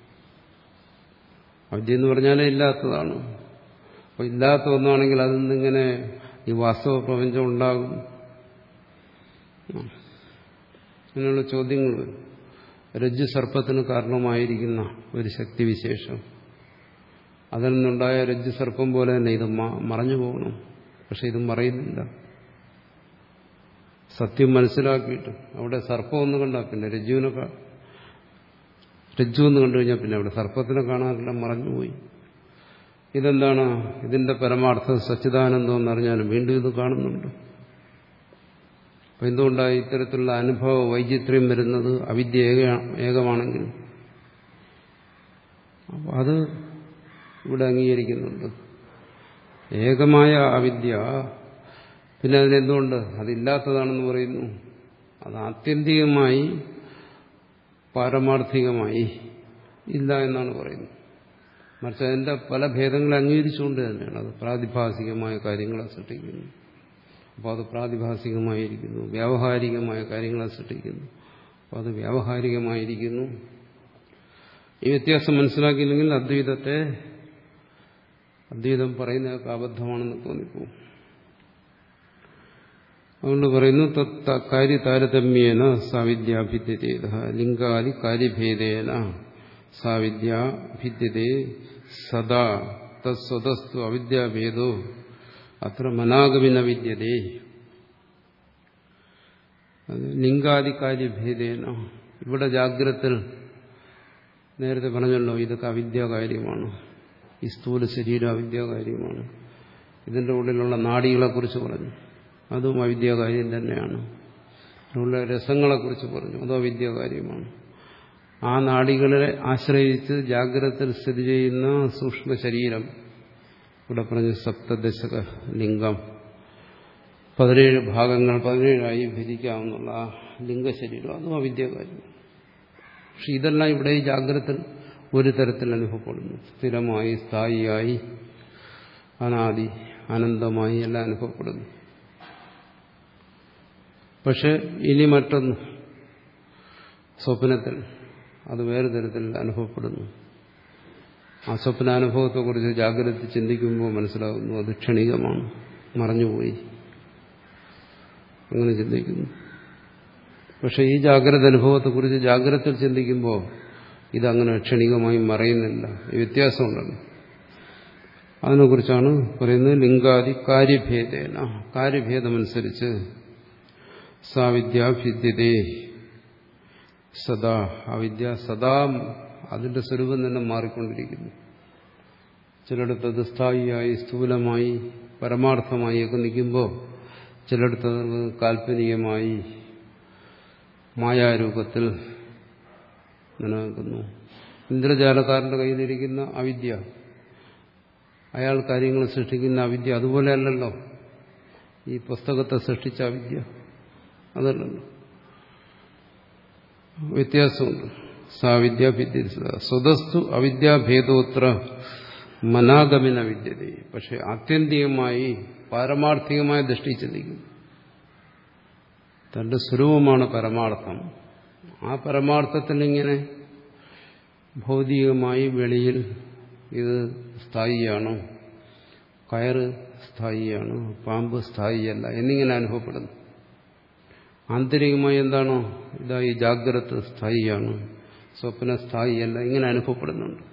അവിദ്യ എന്ന് പറഞ്ഞാലേ ഇല്ലാത്തതാണ്. അപ്പോൾ ഇല്ലാത്ത ഒന്നാണെങ്കിൽ അതിൽ നിന്നിങ്ങനെ ഈ വാസ്തവ പ്രപഞ്ചം ഉണ്ടാകും. അങ്ങനെയുള്ള ചോദ്യങ്ങൾ വരും. രജ്ജു സർപ്പത്തിന് കാരണമായിരിക്കുന്ന ഒരു ശക്തിവിശേഷം, അതിൽ നിന്നുണ്ടായ രജ്ജു സർപ്പം പോലെ തന്നെ ഇത് മറഞ്ഞു പോകണം. പക്ഷെ ഇത് മറയുന്നില്ല. സത്യം മനസ്സിലാക്കിയിട്ട് അവിടെ സർപ്പം ഒന്ന് കണ്ടാൽ പിന്നെ രജ്ജുവിനെ രജ്ജു എന്ന് കണ്ടു കഴിഞ്ഞാൽ പിന്നെ അവിടെ സർപ്പത്തിനെ കാണാറില്ല, മറഞ്ഞുപോയി. ഇതെന്താണ്? ഇതിന്റെ പരമാർത്ഥം സച്ചിദാനന്ദം എന്നറിഞ്ഞാലും വീണ്ടും ഇത് കാണുന്നുണ്ട്. അപ്പം എന്തുകൊണ്ടാണ് ഇത്തരത്തിലുള്ള അനുഭവ വൈചിത്ര്യം വരുന്നത്? അവിദ്യ ഏക ഏകമാണെങ്കിൽ അപ്പം അത് ഇവിടെ അംഗീകരിക്കുന്നുണ്ട്. ഏകമായ അവിദ്യ പിന്നെ അതിനെന്തുകൊണ്ട് അതില്ലാത്തതാണെന്ന് പറയുന്നു? അത് ആത്യന്തികമായി പാരമാർത്ഥികമായി ഇല്ല എന്നാണ് പറയുന്നത്. മറിച്ച് അതിൻ്റെ പല ഭേദങ്ങളെ അംഗീകരിച്ചുകൊണ്ട് തന്നെയാണ് അത് പ്രാതിഭാസികമായ കാര്യങ്ങളെ സൃഷ്ടിക്കുന്നു. അപ്പോൾ അത് പ്രാതിഭാസികമായിരിക്കുന്നു. വ്യാവഹാരികമായ കാര്യങ്ങളെ സൃഷ്ടിക്കുന്നു. അപ്പോൾ അത് വ്യാവഹാരികമായിരിക്കുന്നു. ഈ വ്യത്യാസം മനസ്സിലാക്കിയില്ലെങ്കിൽ അദ്വൈതത്തെ അദ്വൈതം പറയുന്നതൊക്കെ അബദ്ധമാണെന്ന് തോന്നിപ്പോകും. അതുകൊണ്ട് പറയുന്നു കാര്യ താരതമ്യേന സാവിദ്യാഭിദ്യതേത ലിംഗാദി കാര്യഭേദേന സാവിദ്യാഭിദ്യതേ സദാ തസ്വതസ്തു അവിദ്യാഭേദോ അത്ര മനാഗമിന വിദ്യതേ. ലിംഗാദി കാര്യഭേദേന ഇവിടെ ജാഗ്രത്തിൽ നേരത്തെ പറഞ്ഞല്ലോ ഇതൊക്കെ അവിദ്യാകാര്യമാണ്. ഈ സ്ഥൂല ശരീരം അവിദ്യാകാര്യമാണ്. ഇതിൻ്റെ ഉള്ളിലുള്ള നാഡികളെക്കുറിച്ച് പറഞ്ഞു, അതും അവിദ്യാകാര്യം തന്നെയാണ്. അതിനുള്ള രസങ്ങളെക്കുറിച്ച് പറഞ്ഞു, അതും അവിദ്യാകാര്യമാണ്. ആ നാഡികളെ ആശ്രയിച്ച് ജാഗ്രതത്തിൽ സ്ഥിതി ചെയ്യുന്ന സൂക്ഷ്മ ശരീരം, ഇവിടെ പറഞ്ഞു സപ്തദശക ലിംഗം, പതിനേഴ് ഭാഗങ്ങൾ പതിനേഴായി ഭരിക്കാവുന്നുള്ള ആ ലിംഗശരീരം, അതും അവിദ്യാകാര്യം. പക്ഷെ ഇതെല്ലാം ഇവിടെ ഈ ജാഗ്രതത്തിൽ ഒരു തരത്തിൽ അനുഭവപ്പെടുന്നു. സ്ഥിരമായി, സ്ഥായിയായി, അനാദി അനന്തമായി എല്ലാം അനുഭവപ്പെടുന്നു. പക്ഷെ ഇനി മറ്റൊന്ന് സ്വപ്നത്തിൽ അത് വേറെ തരത്തിൽ അനുഭവപ്പെടുന്നു. ആ സ്വപ്നാനുഭവത്തെക്കുറിച്ച് ജാഗ്രത ചിന്തിക്കുമ്പോൾ മനസ്സിലാകുന്നു അത് ക്ഷണികമാണ്, മറഞ്ഞുപോയി, അങ്ങനെ ചിന്തിക്കുന്നു. പക്ഷെ ഈ ജാഗ്രത അനുഭവത്തെക്കുറിച്ച് ജാഗ്രതയിൽ ചിന്തിക്കുമ്പോൾ ഇതങ്ങനെ ക്ഷണികമായി മറയുന്നില്ല. ഈ വ്യത്യാസമുണ്ടല്ലോ. അതിനെക്കുറിച്ചാണ് പറയുന്നത്. ലിംഗാദി കാര്യഭേദേന, കാര്യഭേദമനുസരിച്ച് സാവിദ്യാഭിദ്യതേ സദാ, അവിദ്യ സദാ അതിന്റെ സ്വരൂപം തന്നെ മാറിക്കൊണ്ടിരിക്കുന്നു. ചിലയിടത്തത് സ്ഥായിയായി, സ്ഥൂലമായി, പരമാർത്ഥമായി ഒക്കെ നിൽക്കുമ്പോൾ ചിലയിടത്തത് കാൽപ്പനികമായി മായാരൂപത്തിൽ നിലനിൽക്കുന്നു. ഇന്ദ്രജാലക്കാരന്റെ കയ്യിലിരിക്കുന്ന അവിദ്യ, അയാൾ കാര്യങ്ങൾ സൃഷ്ടിക്കുന്ന അവിദ്യ അതുപോലെയല്ലല്ലോ ഈ പുസ്തകത്തെ സൃഷ്ടിച്ച അവിദ്യ, അതല്ലല്ലോ, വ്യത്യാസമുണ്ട്. സാവിദ്യ ഭിദ്യ സ്വതസ്തു അവിദ്യാഭേദോത്ര മനാഗമിന വിദ്യത. പക്ഷെ ആത്യന്തികമായി പാരമാർത്ഥികമായ ദൃഷ്ടി ചിന്തിക്കുന്നു. തന്റെ സ്വരൂപമാണ് പരമാർത്ഥം. ആ പരമാർത്ഥത്തിൽ ഇങ്ങനെ ഭൗതികമായി വെളിയിൽ ഇത് സ്ഥായിയാണ്, കയറ് സ്ഥായിയാണ്, പാമ്പ് സ്ഥായിയല്ല എന്നിങ്ങനെ അനുഭവപ്പെടുന്നു. ആന്തരികമായി എന്താണോ ഇതാ ഈ ജാഗ്രത സ്ഥായിയാണ്, സ്വപ്ന സ്ഥായിയല്ല, ഇങ്ങനെ അനുഭവപ്പെടുന്നുണ്ട്.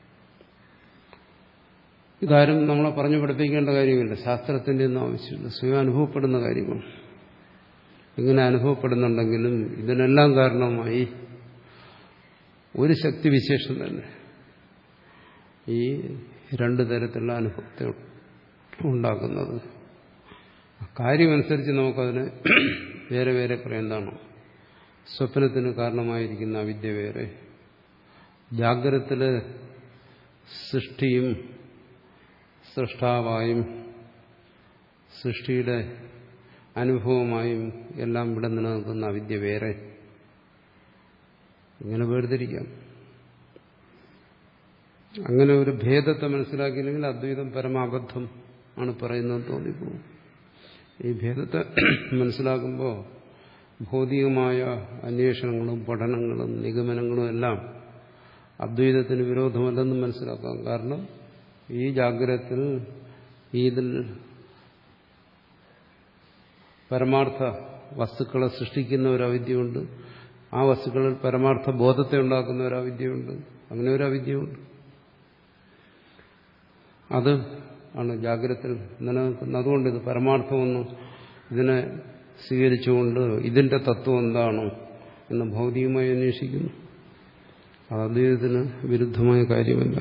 ഇതാരും നമ്മളെ പറഞ്ഞു പഠിപ്പിക്കേണ്ട കാര്യമില്ല, ശാസ്ത്രത്തിന്റെ ഒന്നും ആവശ്യമില്ല, സ്വയം അനുഭവപ്പെടുന്ന കാര്യമാണ്. ഇങ്ങനെ അനുഭവപ്പെടുന്നുണ്ടെങ്കിലും ഇതിനെല്ലാം കാരണമായി ഒരു ശക്തിവിശേഷം തന്നെ ഈ രണ്ടു തരത്തിലുള്ള അനുഭവത്തെ ഉണ്ടാക്കുന്നത്. കാര്യമനുസരിച്ച് നമുക്കതിന് വേറെ വേറെ പറയാം. എന്താണോ സ്വപ്നത്തിന് കാരണമായിരിക്കുന്ന അവിദ്യ വേറെ, ജാഗ്രതത്തിലെ സൃഷ്ടിയും സൃഷ്ടാവായും സൃഷ്ടിയുടെ അനുഭവമായും എല്ലാം ഇവിടെ നിലനിൽക്കുന്ന അവിദ്യ വേറെ. ഇങ്ങനെ വേർതിരിക്കാം. അങ്ങനെ ഒരു ഭേദത്തെ മനസ്സിലാക്കിയില്ലെങ്കിൽ അദ്വൈതം പരമാബദ്ധം ആണ് പറയുന്നതെന്ന് തോന്നിപ്പോകും. ഈ ഭേദത്തെ മനസ്സിലാക്കുമ്പോൾ ഭൗതികമായ അന്വേഷണങ്ങളും പഠനങ്ങളും നിഗമനങ്ങളും എല്ലാം അദ്വൈതത്തിന് വിരോധമല്ലെന്ന് മനസ്സിലാക്കാം. കാരണം ഈ ജാഗ്രതത്തിൽ ഇതിൽ പരമാർത്ഥ വസ്തുക്കളെ സൃഷ്ടിക്കുന്ന ഒരു അവിദ്യയുണ്ട്, ആ വസ്തുക്കളിൽ പരമാർത്ഥ ബോധത്തെ ഉണ്ടാക്കുന്ന ഒരു അവിദ്യയുണ്ട്. അങ്ങനെ ഒരു അവിദ്യയുണ്ട്. അത് ആണ് ജാഗ്രതത്തിൽ നിലനിൽക്കുന്നത്. അതുകൊണ്ട് ഇത് പരമാർത്ഥമൊന്നും ഇതിനെ സ്വീകരിച്ചുകൊണ്ട് ഇതിന്റെ തത്വം എന്താണോ എന്ന് ഭൗതികമായി അന്വേഷിക്കുന്നു. അത് അദ്വൈതത്തിന് വിരുദ്ധമായ കാര്യമല്ല.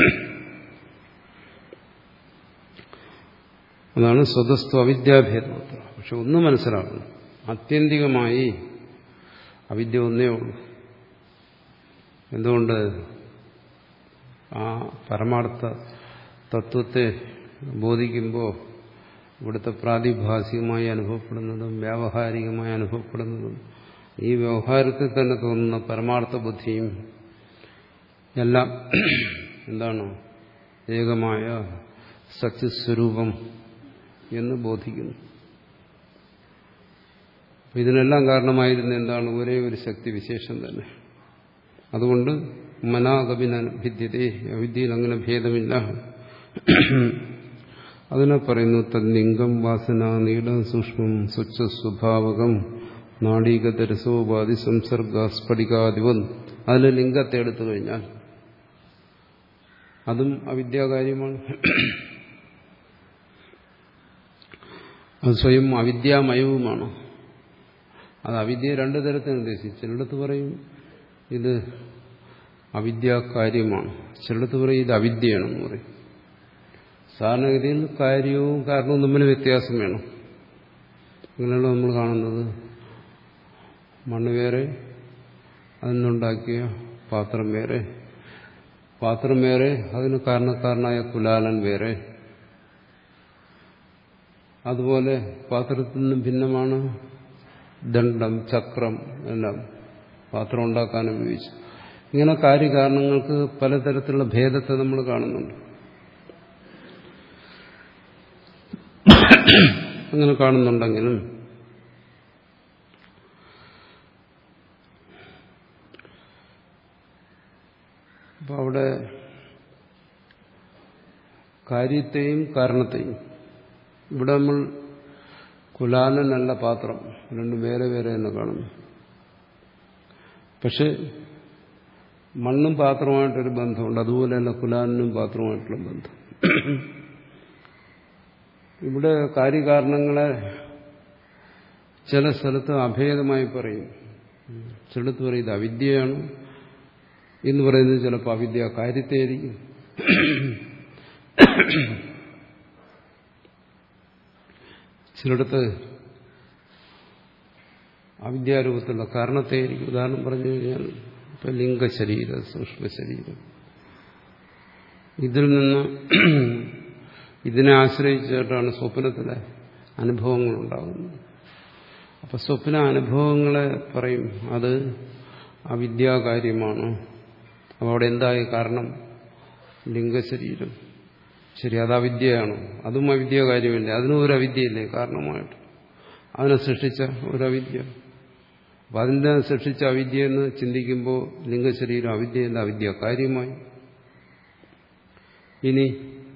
അതാണ് സ്വതസ്ത്വ അവിദ്യാഭേദം. പക്ഷെ ഒന്ന് മനസ്സിലാക്കണം, ആത്യന്തികമായി അവിദ്യ ഒന്നേ ഉള്ളൂ. എന്തുകൊണ്ട്? ആ പരമാർത്ഥ തത്വത്തെ ബോധിക്കുമ്പോൾ ഇവിടുത്തെ പ്രാതിഭാസികമായി അനുഭവപ്പെടുന്നതും വ്യാവഹാരികമായി അനുഭവപ്പെടുന്നതും ഈ വ്യവഹാരത്തിൽ തന്നെ തോന്നുന്ന പരമാർത്ഥ ബുദ്ധിയും എല്ലാം എന്താണ്? ഏകമായ സത്യസ്വരൂപം എന്ന് ബോധിക്കുന്നു. ഇതിനെല്ലാം കാരണമായിരുന്ന എന്താണ്? ഒരേ ഒരു ശക്തി വിശേഷം തന്നെ. അതുകൊണ്ട് മനാഗപിന ഭിദ്യതേ, അവിദ്യയിൽ അങ്ങനെ ഭേദമില്ല. അതിനെ പറയുന്നു തന്നിംഗം വാസന നീളം സൂക്ഷ്മം സ്വച്ഛ സ്വഭാവകം നാടീകതരസോപാധി സംസർഗ സ്ഫടികാദിവൻ. അതിൽ ലിംഗത്തെ എടുത്തു കഴിഞ്ഞാൽ അതും അവിദ്യാകാര്യമാണ്. അത് സ്വയം അവിദ്യാമയവുമാണ്. അത് അവിദ്യ രണ്ടു തരത്തിൽ നിർദ്ദേശിച്ചു. ചിലടത്ത് പറയും ഇത് അവിദ്യാകാര്യമാണ്, ചിലടത്ത് പറയും ഇത് അവിദ്യയാണെന്ന് പറയും. സാധാരണഗതിയിൽ കാര്യവും കാരണവും തമ്മിൽ വ്യത്യാസം വേണം. അങ്ങനെയുള്ള നമ്മൾ കാണുന്നത് മണ്ണ് വേറെ, അതിനുണ്ടാക്കിയ പാത്രം വേറെ, പാത്രം വേറെ, അതിന് കാരണക്കാരനായ കുലാലൻ വേറെ. അതുപോലെ പാത്രത്തിൽ നിന്നും ഭിന്നമാണ് ദണ്ഡം, ചക്രം എല്ലാം പാത്രം ഉണ്ടാക്കാൻ ഉപയോഗിച്ചു. ഇങ്ങനെ കാര്യകാരണങ്ങൾക്ക് പലതരത്തിലുള്ള ഭേദത്തെ നമ്മൾ കാണുന്നുണ്ട്. അങ്ങനെ കാണുന്നുണ്ടെങ്കിലും അപ്പൊ അവിടെ കാര്യത്തെയും കാരണത്തെയും, ഇവിടെ നമ്മൾ കുലാലനല്ല പാത്രം, രണ്ടും വേറെ വേറെ എന്ന് കാണുന്നു. പക്ഷെ മണ്ണും പാത്രവുമായിട്ടൊരു ബന്ധമുണ്ട്. അതുപോലെയല്ല കുലാലനും പാത്രവുമായിട്ടുള്ള ബന്ധം. ഇവിടെ കാര്യകാരണങ്ങളെ ചില സ്ഥലത്ത് അഭേദമായി പറയും, ചിലത്ത് പറയും ഇത് അവിദ്യയാണ് എന്ന് പറയുന്നത് ചിലപ്പോൾ അവിദ്യ കാര്യത്തെയായിരിക്കും. ചിലടത്ത് അവിദ്യാരൂപത്തിലുള്ള കാരണത്തെയായിരിക്കും. ഉദാഹരണം പറഞ്ഞു കഴിഞ്ഞാൽ ഇപ്പൊ ലിംഗശരീരം, സൂക്ഷ്മശരീരം, ഇതിൽ നിന്ന് ഇതിനെ ആശ്രയിച്ചിട്ടാണ് സ്വപ്നത്തിലെ അനുഭവങ്ങൾ ഉണ്ടാകുന്നത്. അപ്പൊ സ്വപ്ന അനുഭവങ്ങളെ പറയും അത് അവിദ്യാകാര്യമാണ്. അപ്പോൾ അവിടെ എന്തായി? കാരണം ലിംഗശരീരം, ശരി, അത് അവിദ്യയാണ്. അതും അവിദ്യാകാര്യമല്ലേ? അതിനും ഒരു അവിദ്യയില്ലേ കാരണമായിട്ട്? അതിനെ സൃഷ്ടിച്ച ഒരവിദ്യ. അപ്പം അതിനെ സൃഷ്ടിച്ച അവിദ്യ എന്ന് ചിന്തിക്കുമ്പോൾ ലിംഗശരീരം അവിദ്യയല്ല, അവിദ്യ കാര്യമായി. ഇനി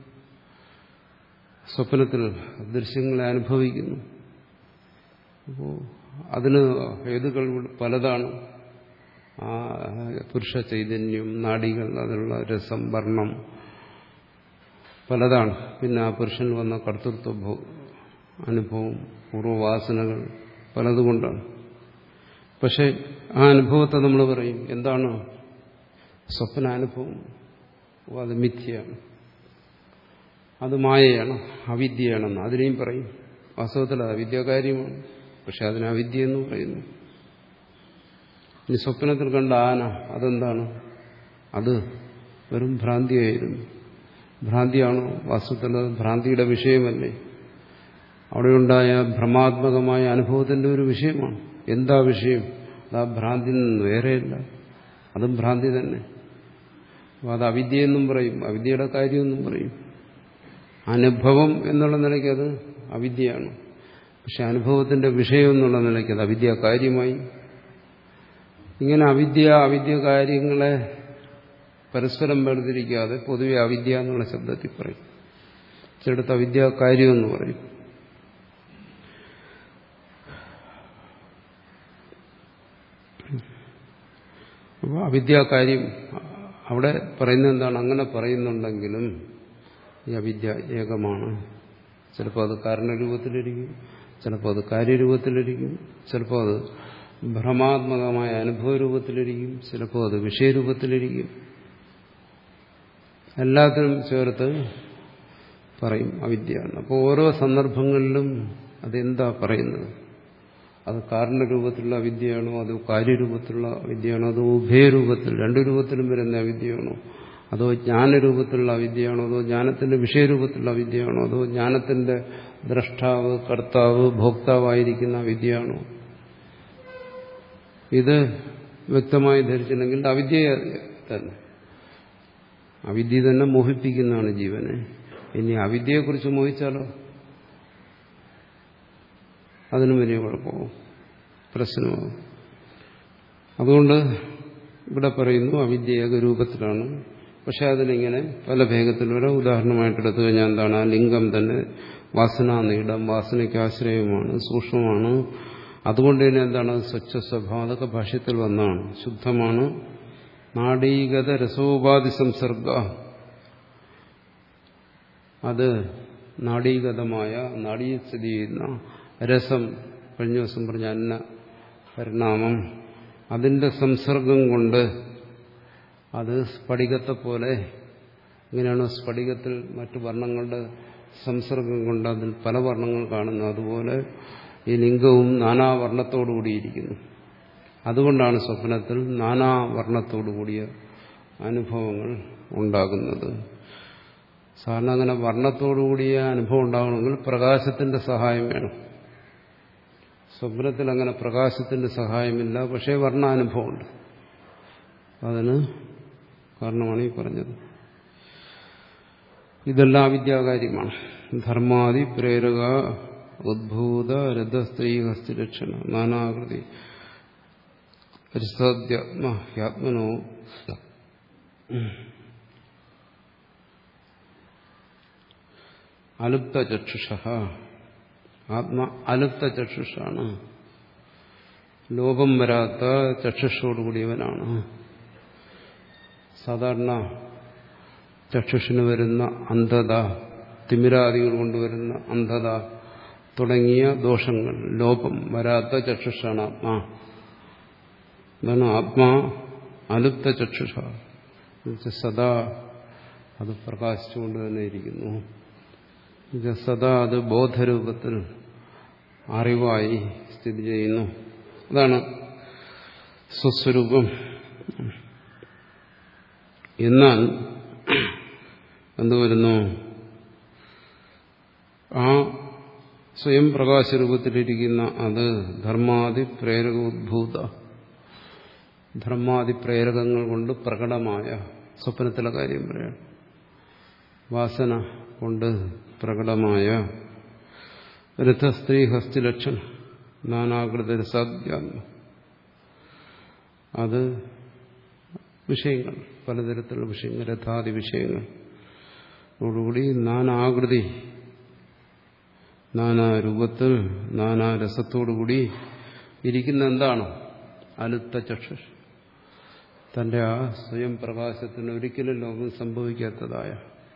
സ്വപ്നത്തിൽ ദൃശ്യങ്ങളെ അനുഭവിക്കുന്നു. അപ്പോൾ അതിന് ഹേതുക്കൾ പലതാണ്. ആ പുരുഷ ചൈതന്യം, നാഡികൾ, അതിലുള്ള രസം, വർണ്ണം പലതാണ്. പിന്നെ ആ പുരുഷൻ വന്ന കർത്തൃത്വ അനുഭവം, പൂർവ്വവാസനകൾ പലതുകൊണ്ടാണ്. പക്ഷെ ആ അനുഭവത്തെ നമ്മൾ പറയും എന്താണ്? സ്വപ്നാനുഭവം. അത് മിഥ്യയാണ്, അത് മായയാണ്, അവിദ്യയാണെന്ന് അതിനെയും പറയും. വാസ്തവത്തിൽ അത് അവിദ്യാകാര്യമാണ്, പക്ഷെ അതിന് അവിദ്യ എന്ന് പറയുന്നു. ഇനി സ്വപ്നത്തിൽ കണ്ട ആന, അതെന്താണ്? അത് വെറും ഭ്രാന്തിയായിരുന്നു. ഭ്രാന്തിയാണോ? വാസ്തവത്തിൽ അത് ഭ്രാന്തിയുടെ വിഷയമല്ലേ? അവിടെയുണ്ടായ ഭ്രമാത്മകമായ അനുഭവത്തിന്റെ ഒരു വിഷയമാണ്. എന്താ വിഷയം? അത് ആ ഭ്രാന്തി നിന്ന് വേറെയല്ല, അതും ഭ്രാന്തി തന്നെ. അപ്പോൾ അത് അവിദ്യയെന്നും പറയും, അവിദ്യയുടെ കാര്യമെന്നും പറയും. അനുഭവം എന്നുള്ള നിലയ്ക്ക് അത് അവിദ്യയാണ്, പക്ഷെ അനുഭവത്തിന്റെ വിഷയം എന്നുള്ള നിലയ്ക്ക് അത് അവിദ്യ കാര്യമായി. ഇങ്ങനെ അവിദ്യ അവിദ്യ കാര്യങ്ങളെ പരസ്പരം വേർതിരിക്കാതെ പൊതുവെ അവിദ്യ എന്നുള്ള ശബ്ദത്തിൽ പറയും. ചിലടത്ത് അവിദ്യ കാര്യമെന്ന് പറയും. അപ്പോൾ അവിദ്യാകാര്യം അവിടെ പറയുന്നത് എന്താണ്? അങ്ങനെ പറയുന്നുണ്ടെങ്കിലും ഈ അവിദ്യ ഏകമാണ്. ചിലപ്പോൾ അത് കാരണരൂപത്തിലിരിക്കും, ചിലപ്പോൾ അത് കാര്യരൂപത്തിലിരിക്കും, ചിലപ്പോൾ അത് ഭ്രമാത്മകമായ അനുഭവരൂപത്തിലിരിക്കും, ചിലപ്പോൾ അത് വിഷയരൂപത്തിലിരിക്കും. എല്ലാത്തിനും ചേർത്ത് പറയും അവിദ്യയാണ്. അപ്പോൾ ഓരോ സന്ദർഭങ്ങളിലും അതെന്താ പറയുന്നത്? അത് കാരണരൂപത്തിലുള്ള അവിദ്യയാണോ, അതോ കാര്യരൂപത്തിലുള്ള അവിദ്യയാണോ, അതോ ഉഭയരൂപത്തിൽ രണ്ടു രൂപത്തിലും വരുന്ന അവിദ്യയാണോ, അതോ ജ്ഞാനരൂപത്തിലുള്ള അവിദ്യയാണോ, അതോ ജ്ഞാനത്തിന്റെ വിഷയരൂപത്തിലുള്ള അവിദ്യയാണോ, അതോ ജ്ഞാനത്തിന്റെ ദ്രഷ്ടാവ് കർത്താവ് ഭോക്താവായിരിക്കുന്ന അവിദ്യയാണോ? ഇത് വ്യക്തമായി ധരിച്ചില്ലെങ്കിൽ അവിദ്യ തന്നെ അവിദ്യ തന്നെ മോഹിപ്പിക്കുന്നതാണ് ജീവനെ. ഇനി അവിദ്യയെക്കുറിച്ച് മോഹിച്ചാലോ അതിനും വലിയ കുഴപ്പമാവും, പ്രശ്നമാവും. അതുകൊണ്ട് ഇവിടെ പറയുന്നു അവിദ്യ ഏകരൂപത്തിലാണ്. പക്ഷെ അതിനിങ്ങനെ പല ഭേദത്തിൽ വരെ ഉദാഹരണമായിട്ടെടുത്തു കഴിഞ്ഞാൽ എന്താണ്? ആ ലിംഗം തന്നെ വാസനാനീടം, വാസനയ്ക്ക് ആശ്രയമാണ്, സൂക്ഷ്മമാണ്. അതുകൊണ്ട് തന്നെ എന്താണ്? സ്വച്ഛ സ്വഭാവം, അതൊക്കെ ഭാഷ്യത്തിൽ വന്നാണ്. ശുദ്ധമാണ്. നാഡീഗത രസോപാധി സംസർഗ, അത് നാഡീഗതമായ നാഡിയിൽ സ്ഥിതി ചെയ്യുന്ന രസം, കഴിഞ്ഞ ദിവസം പറഞ്ഞ അന്ന പരിണാമം, അതിന്റെ സംസർഗം കൊണ്ട് അത് സ്ഫടികത്തെ പോലെ, ഇങ്ങനെയാണ് സ്ഫടികത്തിൽ മറ്റു വർണ്ണങ്ങളുടെ സംസർഗം കൊണ്ട് അതിൽ പല വർണ്ണങ്ങൾ കാണുന്നു. അതുപോലെ ഈ ലിംഗവും നാനാവർണ്ണത്തോടുകൂടിയിരിക്കുന്നു. അതുകൊണ്ടാണ് സ്വപ്നത്തിൽ നാനാവർണ്ണത്തോടുകൂടിയ അനുഭവങ്ങൾ ഉണ്ടാകുന്നത്. സാധാരണ അങ്ങനെ വർണ്ണത്തോടുകൂടിയ അനുഭവം ഉണ്ടാകണമെങ്കിൽ പ്രകാശത്തിന്റെ സഹായം വേണം. സ്വപ്നത്തിൽ അങ്ങനെ പ്രകാശത്തിന്റെ സഹായമില്ല, പക്ഷേ വർണ്ണാനുഭവമുണ്ട്. അതിന് കാരണമാണ് ഈ പറഞ്ഞത്. ഇതെല്ലാം അവിദ്യാകാര്യമാണ്. ധർമാദി പ്രേരക ഉദ്ഭൂത രഥസ്ത്രീ ഹസ്തിലക്ഷണ നാനാകൃതി ഹ്യാത്മനോ അലുപ്ത ചക്ഷുഷ. ആത്മ അലുപ്ത ചക്ഷുഷാണ്, ലോപം വരാത്ത ചക്ഷുഷോടുകൂടിയവനാണ്. സാധാരണ ചക്ഷുഷിന് വരുന്ന അന്ധത, തിമിരാദികൾ കൊണ്ടുവരുന്ന അന്ധത തുടങ്ങിയ ദോഷങ്ങൾ, ലോപം വരാത്ത ചക്ഷുഷാണ് ആത്മാ. എന്താണ് ആത്മാ? അലുപ്ത ചക്ഷുഷ. സദാ അത് പ്രകാശിച്ചുകൊണ്ട് തന്നെ ഇരിക്കുന്നു. സദാ അത് ബോധരൂപത്തിൽ അറിവായി സ്ഥിതി ചെയ്യുന്നു. അതാണ് സ്വസ്വരൂപം. എന്നാൽ എന്തുവരുന്നു? ആ സ്വയം പ്രകാശരൂപത്തിലിരിക്കുന്ന അത് ധർമാദി പ്രേരക ഉദ്ഭൂത, ധർമാദി പ്രേരകങ്ങൾ കൊണ്ട് പ്രകടമായ, സ്വപ്നത്തിലെ കാര്യം പറയാം, വാസന കൊണ്ട് പ്രകടമായ രഥസ്ത്രീ ഹസ്തിലക്ഷണം നാനാകൃത രസാദ്യാത്മ, അത് വിഷയങ്ങൾ, പലതരത്തിലുള്ള വിഷയങ്ങൾ, രഥാദി വിഷയങ്ങൾ ഓടുകൂടി നാനാകൃതി, നാനാരൂപത്തിൽ നാനാരസത്തോടുകൂടി ഇരിക്കുന്ന എന്താണ്? അലുപ്ത ചക്ഷുഷ്. തന്റെ ആ സ്വയം പ്രകാശത്തിന് ഒരിക്കലും ലോകം സംഭവിക്കാത്തതായ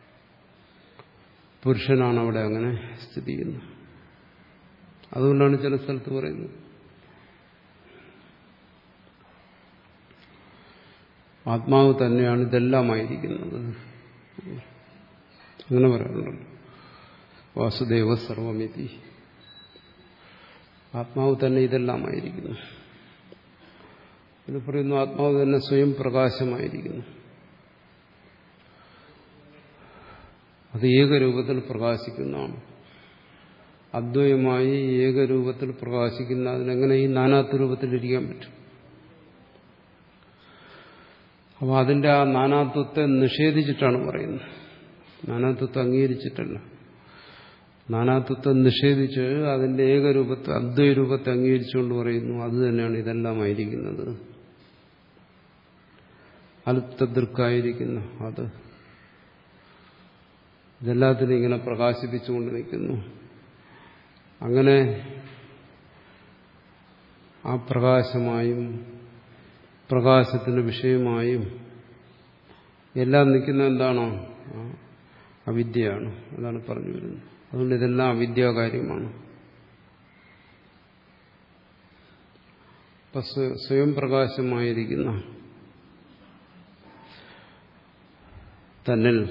പുരുഷനാണ് അവിടെ അങ്ങനെ സ്ഥിതി ചെയ്യുന്നത്. അതുകൊണ്ടാണ് ചില സ്ഥലത്ത് പറയുന്നത് ആത്മാവ് തന്നെയാണ് ഇതെല്ലാമായിരിക്കുന്നത്. അങ്ങനെ പറയാറുണ്ടല്ലോ, വാസുദേവ സർവമിതി. ആത്മാവ് തന്നെ ഇതെല്ലാമായിരിക്കുന്നു. ഇത് പറയുന്നു ആത്മാവ് തന്നെ സ്വയം പ്രകാശമായിരിക്കുന്നു. അത് ഏകരൂപത്തിൽ പ്രകാശിക്കുന്നതാണ്. അദ്വൈതമായി ഏകരൂപത്തിൽ പ്രകാശിക്കുന്ന അതിനെങ്ങനെ ഈ നാനാത്വ രൂപത്തിലിരിക്കാൻ പറ്റും? അപ്പോൾ അതിന്റെ ആ നാനാത്വത്തെ നിഷേധിച്ചിട്ടാണ് പറയുന്നത്. നാനാത്വത്തെ അംഗീകരിച്ചിട്ടല്ല. നാനാത്വത്തെ നിഷേധിച്ച് അതിന്റെ ഏകരൂപത്തെ, അദ്വൈരൂപത്തെ അംഗീകരിച്ചുകൊണ്ട് പറയുന്നു അത് തന്നെയാണ് ഇതെല്ലാമായിരിക്കുന്നത്. അലുപ്തദൃക്കായിരിക്കുന്ന അത് ഇതെല്ലാത്തിനും ഇങ്ങനെ പ്രകാശിപ്പിച്ചുകൊണ്ട് നിൽക്കുന്നു. അങ്ങനെ ആ പ്രകാശമായും പ്രകാശത്തിന് വിഷയമായും എല്ലാം നിൽക്കുന്ന എന്താണോ അവിദ്യയാണ്. അതാണ് പറഞ്ഞു വരുന്നത്. അതുകൊണ്ട് ഇതെല്ലാം അവിദ്യാകാര്യമാണ്. ഇപ്പൊ സ്വയം പ്രകാശമായിരിക്കുന്ന തന്നിൽ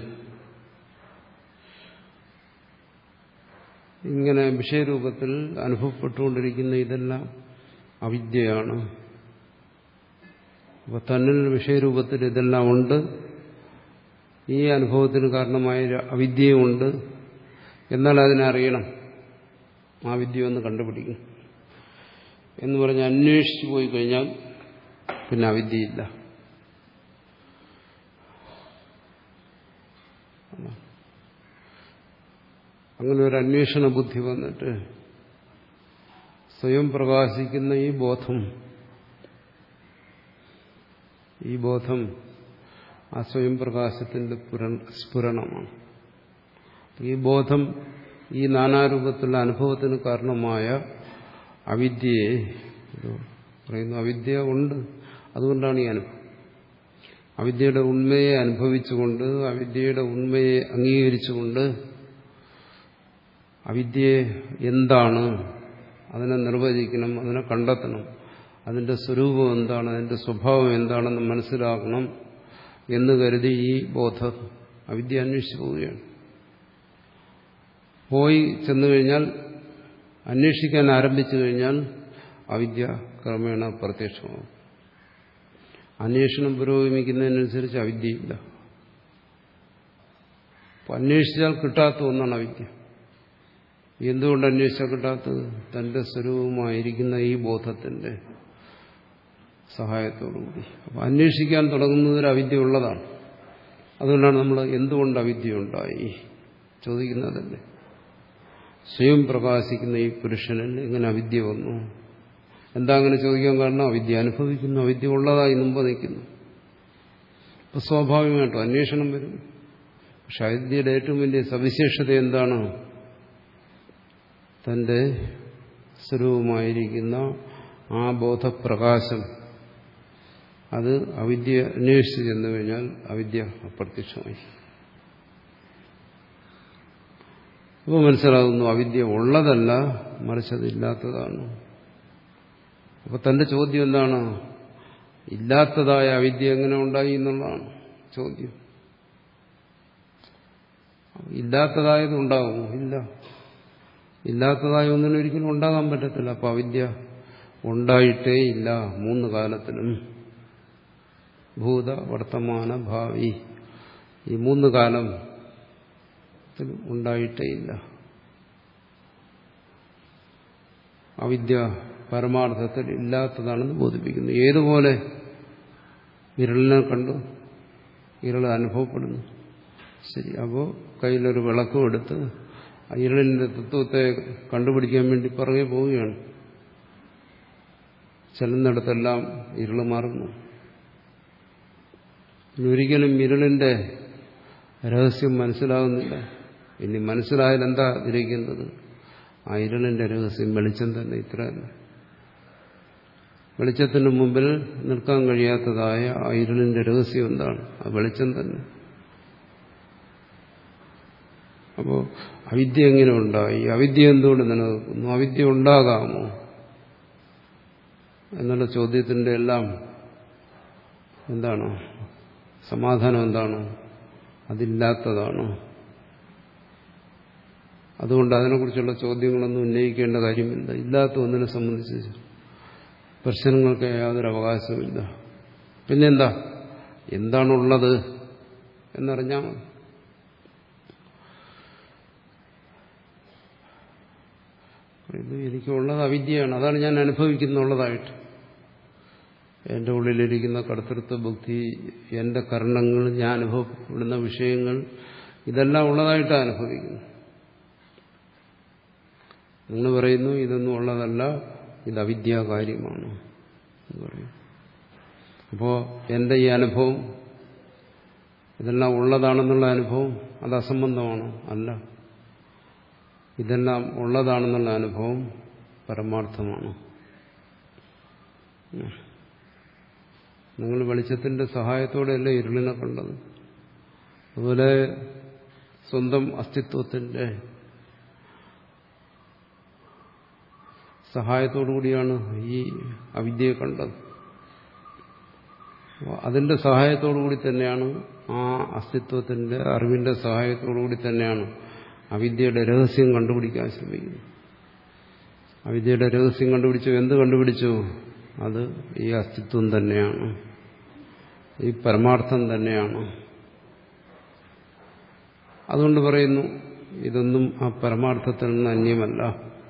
ഇങ്ങനെ വിഷയരൂപത്തിൽ അനുഭവപ്പെട്ടുകൊണ്ടിരിക്കുന്ന ഇതെല്ലാം അവിദ്യയാണ്. അപ്പൊ തന്നിൽ വിഷയരൂപത്തിൽ ഇതെല്ലാം ഉണ്ട്. ഈ അനുഭവത്തിന് കാരണമായ അവിദ്യയുമുണ്ട്. എന്നാൽ അതിനെ അറിയണം, ആ വിദ്യ ഒന്ന് കണ്ടുപിടിക്കും എന്ന് പറഞ്ഞ് അന്വേഷിച്ചു പോയി കഴിഞ്ഞാൽ പിന്നെ അവിദ്യയില്ല. അങ്ങനെ ഒരു അന്വേഷണ ബുദ്ധി വന്നിട്ട് സ്വയം പ്രകാശിക്കുന്ന ഈ ബോധം ഈ ബോധം ആ സ്വയം പ്രകാശത്തിന്റെ സ്ഫുരണമാണ്. ഈ ബോധം ഈ നാനാരൂപത്തിലുള്ള അനുഭവത്തിന് കാരണമായ അവിദ്യയെ പറയുന്നു. അവിദ്യ ഉണ്ട്, അതുകൊണ്ടാണ് ഈ അനുഭവം. അവിദ്യയുടെ ഉണ്മയെ അനുഭവിച്ചുകൊണ്ട്, അവിദ്യയുടെ ഉണ്മയെ അംഗീകരിച്ചുകൊണ്ട്, അവിദ്യയെ എന്താണ്, അതിനെ നിർവചിക്കണം, അതിനെ കണ്ടെത്തണം, അതിന്റെ സ്വരൂപം എന്താണ്, അതിന്റെ സ്വഭാവം എന്താണെന്ന് മനസ്സിലാക്കണം എന്ന് കരുതി ഈ ബോധം അവിദ്യ അന്വേഷിച്ചു പോവുകയാണ്. പോയി ചെന്നു കഴിഞ്ഞാൽ, അന്വേഷിക്കാൻ ആരംഭിച്ചു കഴിഞ്ഞാൽ അവിദ്യ ക്രമേണ പ്രത്യക്ഷമാകും. അന്വേഷണം പുരോഗമിക്കുന്നതിനനുസരിച്ച് അവിദ്യയില്ല. അപ്പം അന്വേഷിച്ചാൽ കിട്ടാത്ത ഒന്നാണ് അവിദ്യ. എന്തുകൊണ്ട് അന്വേഷിച്ചാൽ കിട്ടാത്തത്? തന്റെ സ്വരൂപമായിരിക്കുന്ന ഈ ബോധത്തിന്റെ സഹായത്തോടുകൂടി. അപ്പം അന്വേഷിക്കാൻ തുടങ്ങുന്നതിൽ അവിദ്യ ഉള്ളതാണ്. അതുകൊണ്ടാണ് നമ്മൾ എന്തുകൊണ്ട് അവിദ്യ ഉണ്ടായി ചോദിക്കുന്നതല്ലേ. സ്വയം പ്രകാശിക്കുന്ന ഈ പുരുഷനിൽ ഇങ്ങനെ അവിദ്യ വന്നു. എന്താ അങ്ങനെ ചോദിക്കാൻ കാരണം? അവിദ്യ അനുഭവിക്കുന്നു, അവിദ്യ ഉള്ളതായി മുമ്പ് നിൽക്കുന്നു. അപ്പൊ സ്വാഭാവികമായിട്ടും അന്വേഷണം വരും. പക്ഷെ അവിദ്യയുടെ ഏറ്റവും വലിയ സവിശേഷത എന്താണ്? തന്റെ സ്വരൂപമായിരിക്കുന്ന ആ ബോധപ്രകാശം അത് അവിദ്യ അന്വേഷിച്ച് ചെന്നു കഴിഞ്ഞാൽ അവിദ്യ അപ്രത്യക്ഷമായി. അപ്പോൾ മനസ്സിലാകുന്നു അവിദ്യ ഉള്ളതല്ല, മറിച്ചത് ഇല്ലാത്തതാണ്. അപ്പൊ തന്റെ ചോദ്യം എന്താണ്? ഇല്ലാത്തതായ അവിദ്യ എങ്ങനെ ഉണ്ടായി എന്നുള്ളതാണ് ചോദ്യം. ഇല്ലാത്തതായത് ഉണ്ടാകുമോ? ഇല്ല. ഇല്ലാത്തതായ ഒന്നിനും ഒരിക്കലും ഉണ്ടാകാൻ പറ്റത്തില്ല. അപ്പൊ അവിദ്യ ഉണ്ടായിട്ടേ ഇല്ല. മൂന്ന് കാലത്തിലും, ഭൂത, വർത്തമാന, ഭാവി, ഈ മൂന്ന് കാലം ഉണ്ടായിട്ടേ ഇല്ല. അവിദ്യ പരമാർത്ഥത്തിൽ ഇല്ലാത്തതാണെന്ന് ബോധിപ്പിക്കുന്നു. ഏതുപോലെ ഇരുളിനെ കണ്ടു, ഇരുൾ അനുഭവപ്പെടുന്നു. ശരി, അപ്പോൾ കയ്യിലൊരു വിളക്കും എടുത്ത് ഇരുളിന്റെ തത്വത്തെ കണ്ടുപിടിക്കാൻ വേണ്ടി പുറകെ പോവുകയാണ്. ചെല്ലുന്നിടത്തെല്ലാം ഇരുള് മാറുന്നു. ഒരിക്കലും ഇരുളിന്റെ രഹസ്യം മനസ്സിലാകുന്നില്ല. ഇനി മനസ്സിലായാൽ എന്താ ഇരിക്കുന്നത്? ആ ഇരുളിന്റെ രഹസ്യം വെളിച്ചം തന്നെ. ഇത്ര വെളിച്ചത്തിന് മുമ്പിൽ നിൽക്കാൻ കഴിയാത്തതായ ആ ഇരുളിന്റെ രഹസ്യം എന്താണ്? ആ വെളിച്ചം തന്നെ. അപ്പോൾ അവിദ്യ എങ്ങനെ ഉണ്ടായി? അവിദ്യ എന്തുകൊണ്ട് നിലനിൽക്കുന്നു? അവിദ്യ ഉണ്ടാകാമോ എന്നുള്ള ചോദ്യത്തിന്റെ എല്ലാം എന്താണ് സമാധാനം? എന്താണ്? അതില്ലാത്തതാണ്. അതുകൊണ്ട് അതിനെക്കുറിച്ചുള്ള ചോദ്യങ്ങളൊന്നും ഉന്നയിക്കേണ്ട കാര്യമില്ല. ഇല്ലാത്ത ഒന്നിനെ സംബന്ധിച്ച് പ്രശ്നങ്ങൾക്ക് യാതൊരു അവകാശമില്ല. പിന്നെന്താ? എന്താണുള്ളത് എന്നറിഞ്ഞാൽ മതി. ഇത് എനിക്കുള്ളത് അവിദ്യയാണ്, അതാണ് ഞാൻ അനുഭവിക്കുന്നുള്ളതായിട്ട്. എൻ്റെ ഉള്ളിലിരിക്കുന്ന കർത്തൃത്വ ബുദ്ധി, എൻ്റെ കർണങ്ങൾ, ഞാൻ അനുഭവപ്പെടുന്ന വിഷയങ്ങൾ, ഇതെല്ലാം ഉള്ളതായിട്ടാണ് അനുഭവിക്കുന്നത്. നിങ്ങൾ പറയുന്നു ഇതൊന്നും ഉള്ളതല്ല, ഇത് അവിദ്യാകാര്യമാണ് എന്ന് പറയും. അപ്പോൾ എൻ്റെ ഈ അനുഭവം ഇതെല്ലാം ഉള്ളതാണെന്നുള്ള അനുഭവം അത് അസംബന്ധമാണോ? അല്ല. ഇതെല്ലാം ഉള്ളതാണെന്നുള്ള അനുഭവം പരമാർത്ഥമാണ്. നിങ്ങൾ വെളിച്ചത്തിന്റെ സഹായത്തോടെയല്ല ഇരുളിനെ കണ്ടത്. അതുപോലെ സ്വന്തം അസ്തിത്വത്തിന്റെ സഹായത്തോടുകൂടിയാണ് ഈ അവിദ്യയെ കണ്ടത്. അതിന്റെ സഹായത്തോടുകൂടി തന്നെയാണ്, ആ അസ്തിത്വത്തിന്റെ അറിവിന്റെ സഹായത്തോടുകൂടി തന്നെയാണ് അവിദ്യയുടെ രഹസ്യം കണ്ടുപിടിക്കാൻ ശ്രമിക്കുന്നത്. അവിദ്യയുടെ രഹസ്യം കണ്ടുപിടിച്ചു. എന്ത് കണ്ടുപിടിച്ചു? അത് ഈ അസ്തിത്വം തന്നെയാണ്, ഈ പരമാർത്ഥം തന്നെയാണ്. അതുകൊണ്ട് പറയുന്നു, ഇതൊന്നും ആ പരമാർത്ഥത്തിൽ നിന്ന് അന്യമല്ല.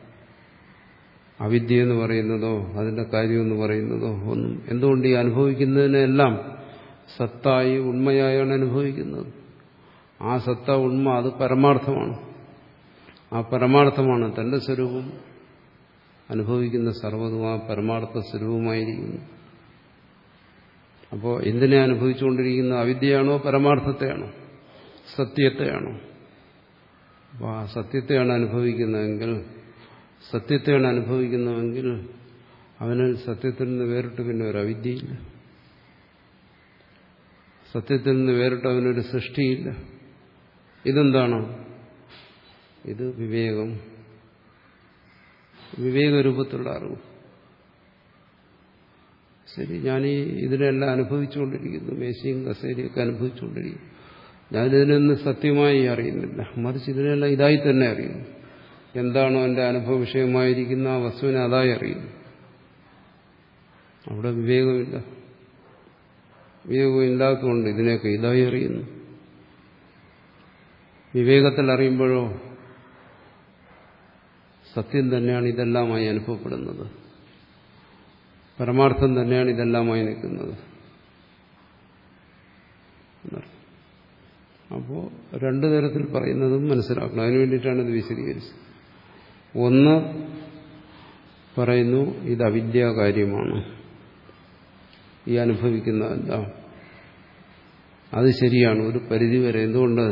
അവിദ്യ എന്ന് പറയുന്നതോ അതിന്റെ കാര്യമെന്ന് പറയുന്നതോ ഒന്നും. എന്തുകൊണ്ട് ഈ അനുഭവിക്കുന്നതിനെല്ലാം സത്തായി ഉണ്മയായാണ് അനുഭവിക്കുന്നത്. ആ സത്ത ഉണ്മ അത് പരമാർത്ഥമാണ്. ആ പരമാർത്ഥമാണ് തന്റെ സ്വരൂപം. അനുഭവിക്കുന്ന സർവ്വതും ആ പരമാർത്ഥ സ്വരൂപമായിരിക്കുന്നു. അപ്പോൾ എന്തിനെ അനുഭവിച്ചുകൊണ്ടിരിക്കുന്ന അവിദ്യയാണോ പരമാർത്ഥത്തെയാണോ സത്യത്തെയാണോ? അപ്പോൾ ആ സത്യത്തെയാണ് അനുഭവിക്കുന്നതെങ്കിൽ, സത്യത്തെയാണ് അനുഭവിക്കുന്നതെങ്കിൽ അവന് സത്യത്തിൽ നിന്ന് വേറിട്ട് പിന്നെ ഒരു അവിദ്യയില്ല. സത്യത്തിൽ നിന്ന് വേറിട്ട് അവനൊരു സൃഷ്ടിയില്ല. ഇതെന്താണ്? ഇത് വിവേകം, വിവേകരൂപത്തിലുള്ള അറിവ്. ശരി, ഞാനീ ഇതിനെല്ലാം അനുഭവിച്ചുകൊണ്ടിരിക്കുന്നു, മേശയും കസേരയൊക്കെ അനുഭവിച്ചുകൊണ്ടിരിക്കുന്നു. ഞാനിതിനൊന്നും സത്യമായി അറിയുന്നില്ല, മറിച്ച് ഇതിനെല്ലാം ഇതായി തന്നെ അറിയുന്നു. എന്താണോ എൻ്റെ അനുഭവ വിഷയമായിരിക്കുന്ന ആ വസ്തുവിനെ അതായി അറിയുന്നു. അവിടെ വിവേകമില്ല. വിവേകം ഇല്ലാത്തതുകൊണ്ട് ഇതിനെയൊക്കെ ഇതായി അറിയുന്നു. വിവേകത്തിൽ അറിയുമ്പോഴോ സത്യം തന്നെയാണ് ഇതെല്ലാമായി അനുഭവപ്പെടുന്നത്, പരമാർത്ഥം തന്നെയാണ് ഇതെല്ലാമായി നിൽക്കുന്നത്. അപ്പോൾ രണ്ടു തരത്തിൽ പറയുന്നതും മനസ്സിലാക്കണം. അതിനു വേണ്ടിയിട്ടാണ് ഇത് വിശദീകരിച്ചത്. ഒന്ന് പറയുന്നു, ഇത് അവിദ്യാകാര്യമാണ്, ഈ അനുഭവിക്കുന്നതെല്ലാം. അത് ശരിയാണ് ഒരു പരിധിവരെ. എന്തുകൊണ്ട്?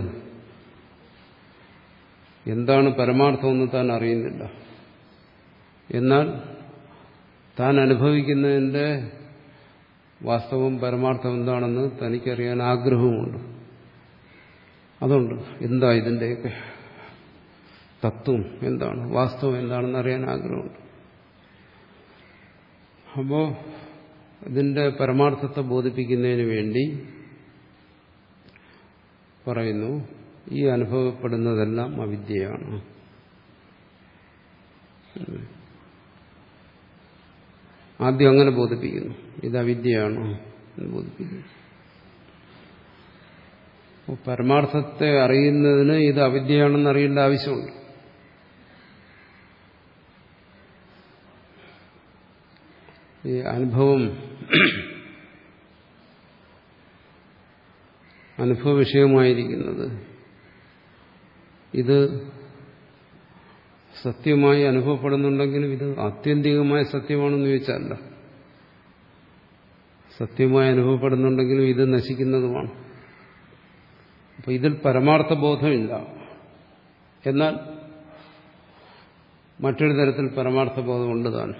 എന്താണ് പരമാർത്ഥമെന്ന് താൻ അറിയുന്നില്ല. എന്നാൽ താൻ അനുഭവിക്കുന്നതിൻ്റെ വാസ്തവം പരമാർത്ഥം എന്താണെന്ന് തനിക്കറിയാൻ ആഗ്രഹമുണ്ട്. അതുകൊണ്ട് എന്താ ഇതിൻ്റെയൊക്കെ തത്വം എന്താണ്, വാസ്തവം എന്താണെന്ന് അറിയാൻ ആഗ്രഹമുണ്ട്. അപ്പോൾ ഇതിൻ്റെ പരമാർത്ഥത്തെ ബോധിപ്പിക്കുന്നതിന് വേണ്ടി പറയുന്നു, ഈ അനുഭവപ്പെടുന്നതെല്ലാം അവിദ്യയാണ്. ആദ്യം അങ്ങനെ ബോധിപ്പിക്കുന്നു, ഇത് അവിദ്യയാണ് എന്ന് ബോധിപ്പിക്കുന്നു. പരമാർത്ഥത്തെ അറിയുന്നതിന് ഇത് അവിദ്യയാണെന്ന് അറിയേണ്ട ആവശ്യമുണ്ട്. ഈ അനുഭവം അനുഭവ വിഷയമായിരിക്കുന്നത് ഇത് സത്യമായി അനുഭവപ്പെടുന്നുണ്ടെങ്കിലും ഇത് ആത്യന്തികമായ സത്യമാണെന്ന് ചോദിച്ചാലല്ല. സത്യമായി അനുഭവപ്പെടുന്നുണ്ടെങ്കിലും ഇത് നശിക്കുന്നതുമാണ്. അപ്പോൾ ഇതിൽ പരമാർത്ഥ ബോധമില്ല. എന്നാൽ മറ്റൊരു തരത്തിൽ പരമാർത്ഥ ബോധമുണ്ട് താൻ.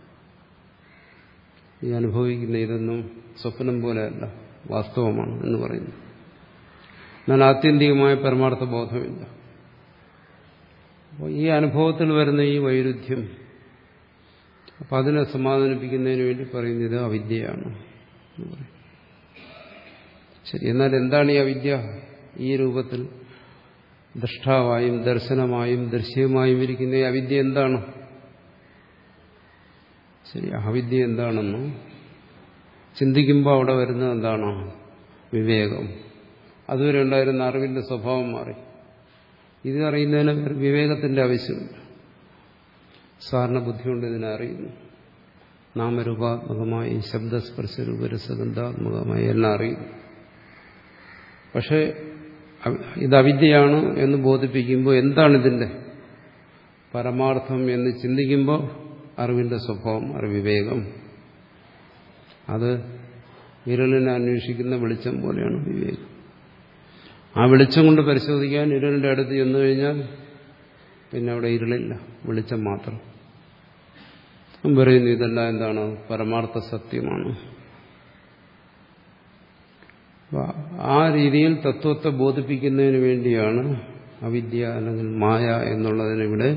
ഈ അനുഭവിക്കുന്ന ഇതൊന്നും സ്വപ്നം പോലെയല്ല, വാസ്തവമാണ് എന്ന് പറയുന്നു. എന്നാൽ ആത്യന്തികമായ പരമാർത്ഥ ബോധമില്ല. അപ്പോൾ ഈ അനുഭവത്തിൽ വരുന്ന ഈ വൈരുദ്ധ്യം, അപ്പം അതിനെ സമാധാനിപ്പിക്കുന്നതിന് വേണ്ടി പറയുന്നത് ഇത് അവിദ്യയാണ് എന്ന് പറയും. ശരി, എന്നാൽ എന്താണ് ഈ അവിദ്യ? ഈ രൂപത്തിൽ ദൃഷ്ടാവായും ദർശനമായും ദൃശ്യമായും ഇരിക്കുന്ന ഈ അവിദ്യ എന്താണ്? ശരി, അവിദ്യ എന്താണെന്ന് ചിന്തിക്കുമ്പോൾ അവിടെ വരുന്നത് എന്താണ്? വിവേകം. അതുവരെ ഉണ്ടായിരുന്ന അറിവിന്റെ സ്വഭാവം മാറി. ഇത് അറിയുന്നതിന് വിവേകത്തിന്റെ ആവശ്യമില്ല. സാധാരണ ബുദ്ധി കൊണ്ട് ഇതിനെ അറിയുന്നു. നാമരൂപാത്മകമായി ശബ്ദസ്പർശ രൂപരസഗന്ധാത്മകമായി എല്ലാം അറിയുന്നു. പക്ഷെ ഇത് അവിദ്യയാണ് എന്ന് ബോധിപ്പിക്കുമ്പോൾ എന്താണിതിൻ്റെ പരമാർത്ഥം എന്ന് ചിന്തിക്കുമ്പോൾ അറിവിന്റെ സ്വഭാവം, അറിവിവേകം, അത് വിരലിനെ അന്വേഷിക്കുന്ന വെളിച്ചം പോലെയാണ് വിവേകം. ആ വെളിച്ചം കൊണ്ട് പരിശോധിക്കാൻ ഇരുളിന്റെ അടുത്ത് ചെന്നു കഴിഞ്ഞാൽ പിന്നെ അവിടെ ഇരുളില്ല, വെളിച്ചം മാത്രം. പറയുന്നു ഇതെല്ലാം എന്താണ്? പരമാർത്ഥ സത്യമാണ്. ആ രീതിയിൽ തത്വത്തെ ബോധിപ്പിക്കുന്നതിന് വേണ്ടിയാണ് അവിദ്യ അല്ലെങ്കിൽ മായ എന്നുള്ളതിനിവിടെ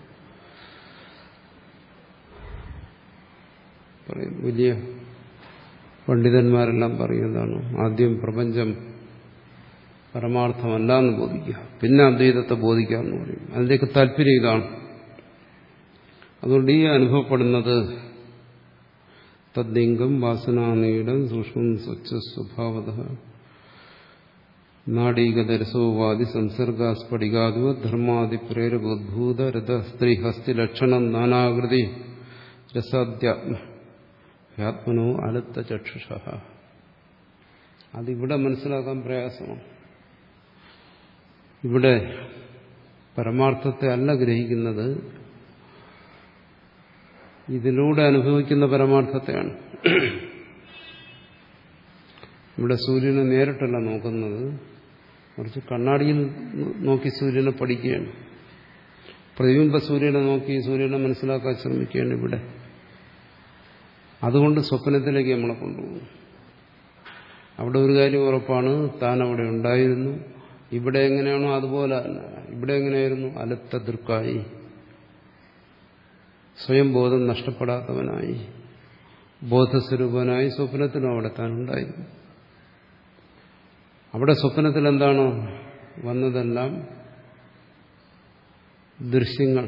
പറയും. വലിയ പണ്ഡിതന്മാരെല്ലാം പറയുന്നതാണ് ആദ്യം പ്രപഞ്ചം പരമാർത്ഥമല്ല എന്ന് ബോധിക്കുക, പിന്നെ അദ്വൈതത്തെ ബോധിക്കാമെന്ന് പറയും. അതിൻ്റെയൊക്കെ താല്പര്യം ഇതാണ്. അതുകൊണ്ട് ഈ അനുഭവപ്പെടുന്നത് തദ്ലിംഗം വാസനാനീടം സൂക്ഷ്മം സ്വച്ഛ സ്വഭാവത നാടീകദരസോവാദി സംസർഗാസ്ഫടികാദിവ ധർമാദി പ്രേരകോദ്ഭൂത രഥസ്ത്രീ ഹസ്തിലക്ഷണം നാനാകൃതി രസാദ്യാത്മ ആത്മനോ അലത്ത ചക്ഷുഷ. അതിവിടെ മനസ്സിലാക്കാൻ പ്രയാസമാണ്. ഇവിടെ പരമാർത്ഥത്തെ അല്ല ഗ്രഹിക്കുന്നത്, ഇതിലൂടെ അനുഭവിക്കുന്ന പരമാർത്ഥത്തെയാണ്. ഇവിടെ സൂര്യനെ നേരിട്ടല്ല നോക്കുന്നത്, കുറച്ച് കണ്ണാടിയിൽ നോക്കി സൂര്യനെ പഠിക്കുകയാണ്. പ്രതിബിംബ സൂര്യനെ നോക്കി സൂര്യനെ മനസ്സിലാക്കാൻ ശ്രമിക്കുകയാണ് ഇവിടെ. അതുകൊണ്ട് സ്വപ്നത്തിലേക്ക് നമ്മളെ കൊണ്ടുപോകും. അവിടെ ഒരു കാര്യം ഉറപ്പാണ്, താൻ അവിടെ ഉണ്ടായിരുന്നു. ഇവിടെ എങ്ങനെയാണോ അതുപോലെ അല്ല. ഇവിടെ എങ്ങനെയായിരുന്നു? അലത്ത ദൃക്കായി, സ്വയം ബോധം നഷ്ടപ്പെടാത്തവനായി, ബോധസ്വരൂപനായി സ്വപ്നത്തിനും അവിടെ താൻ ഉണ്ടായിരുന്നു. അവിടെ സ്വപ്നത്തിൽ എന്താണ് വന്നതെല്ലാം? ദൃശ്യങ്ങൾ,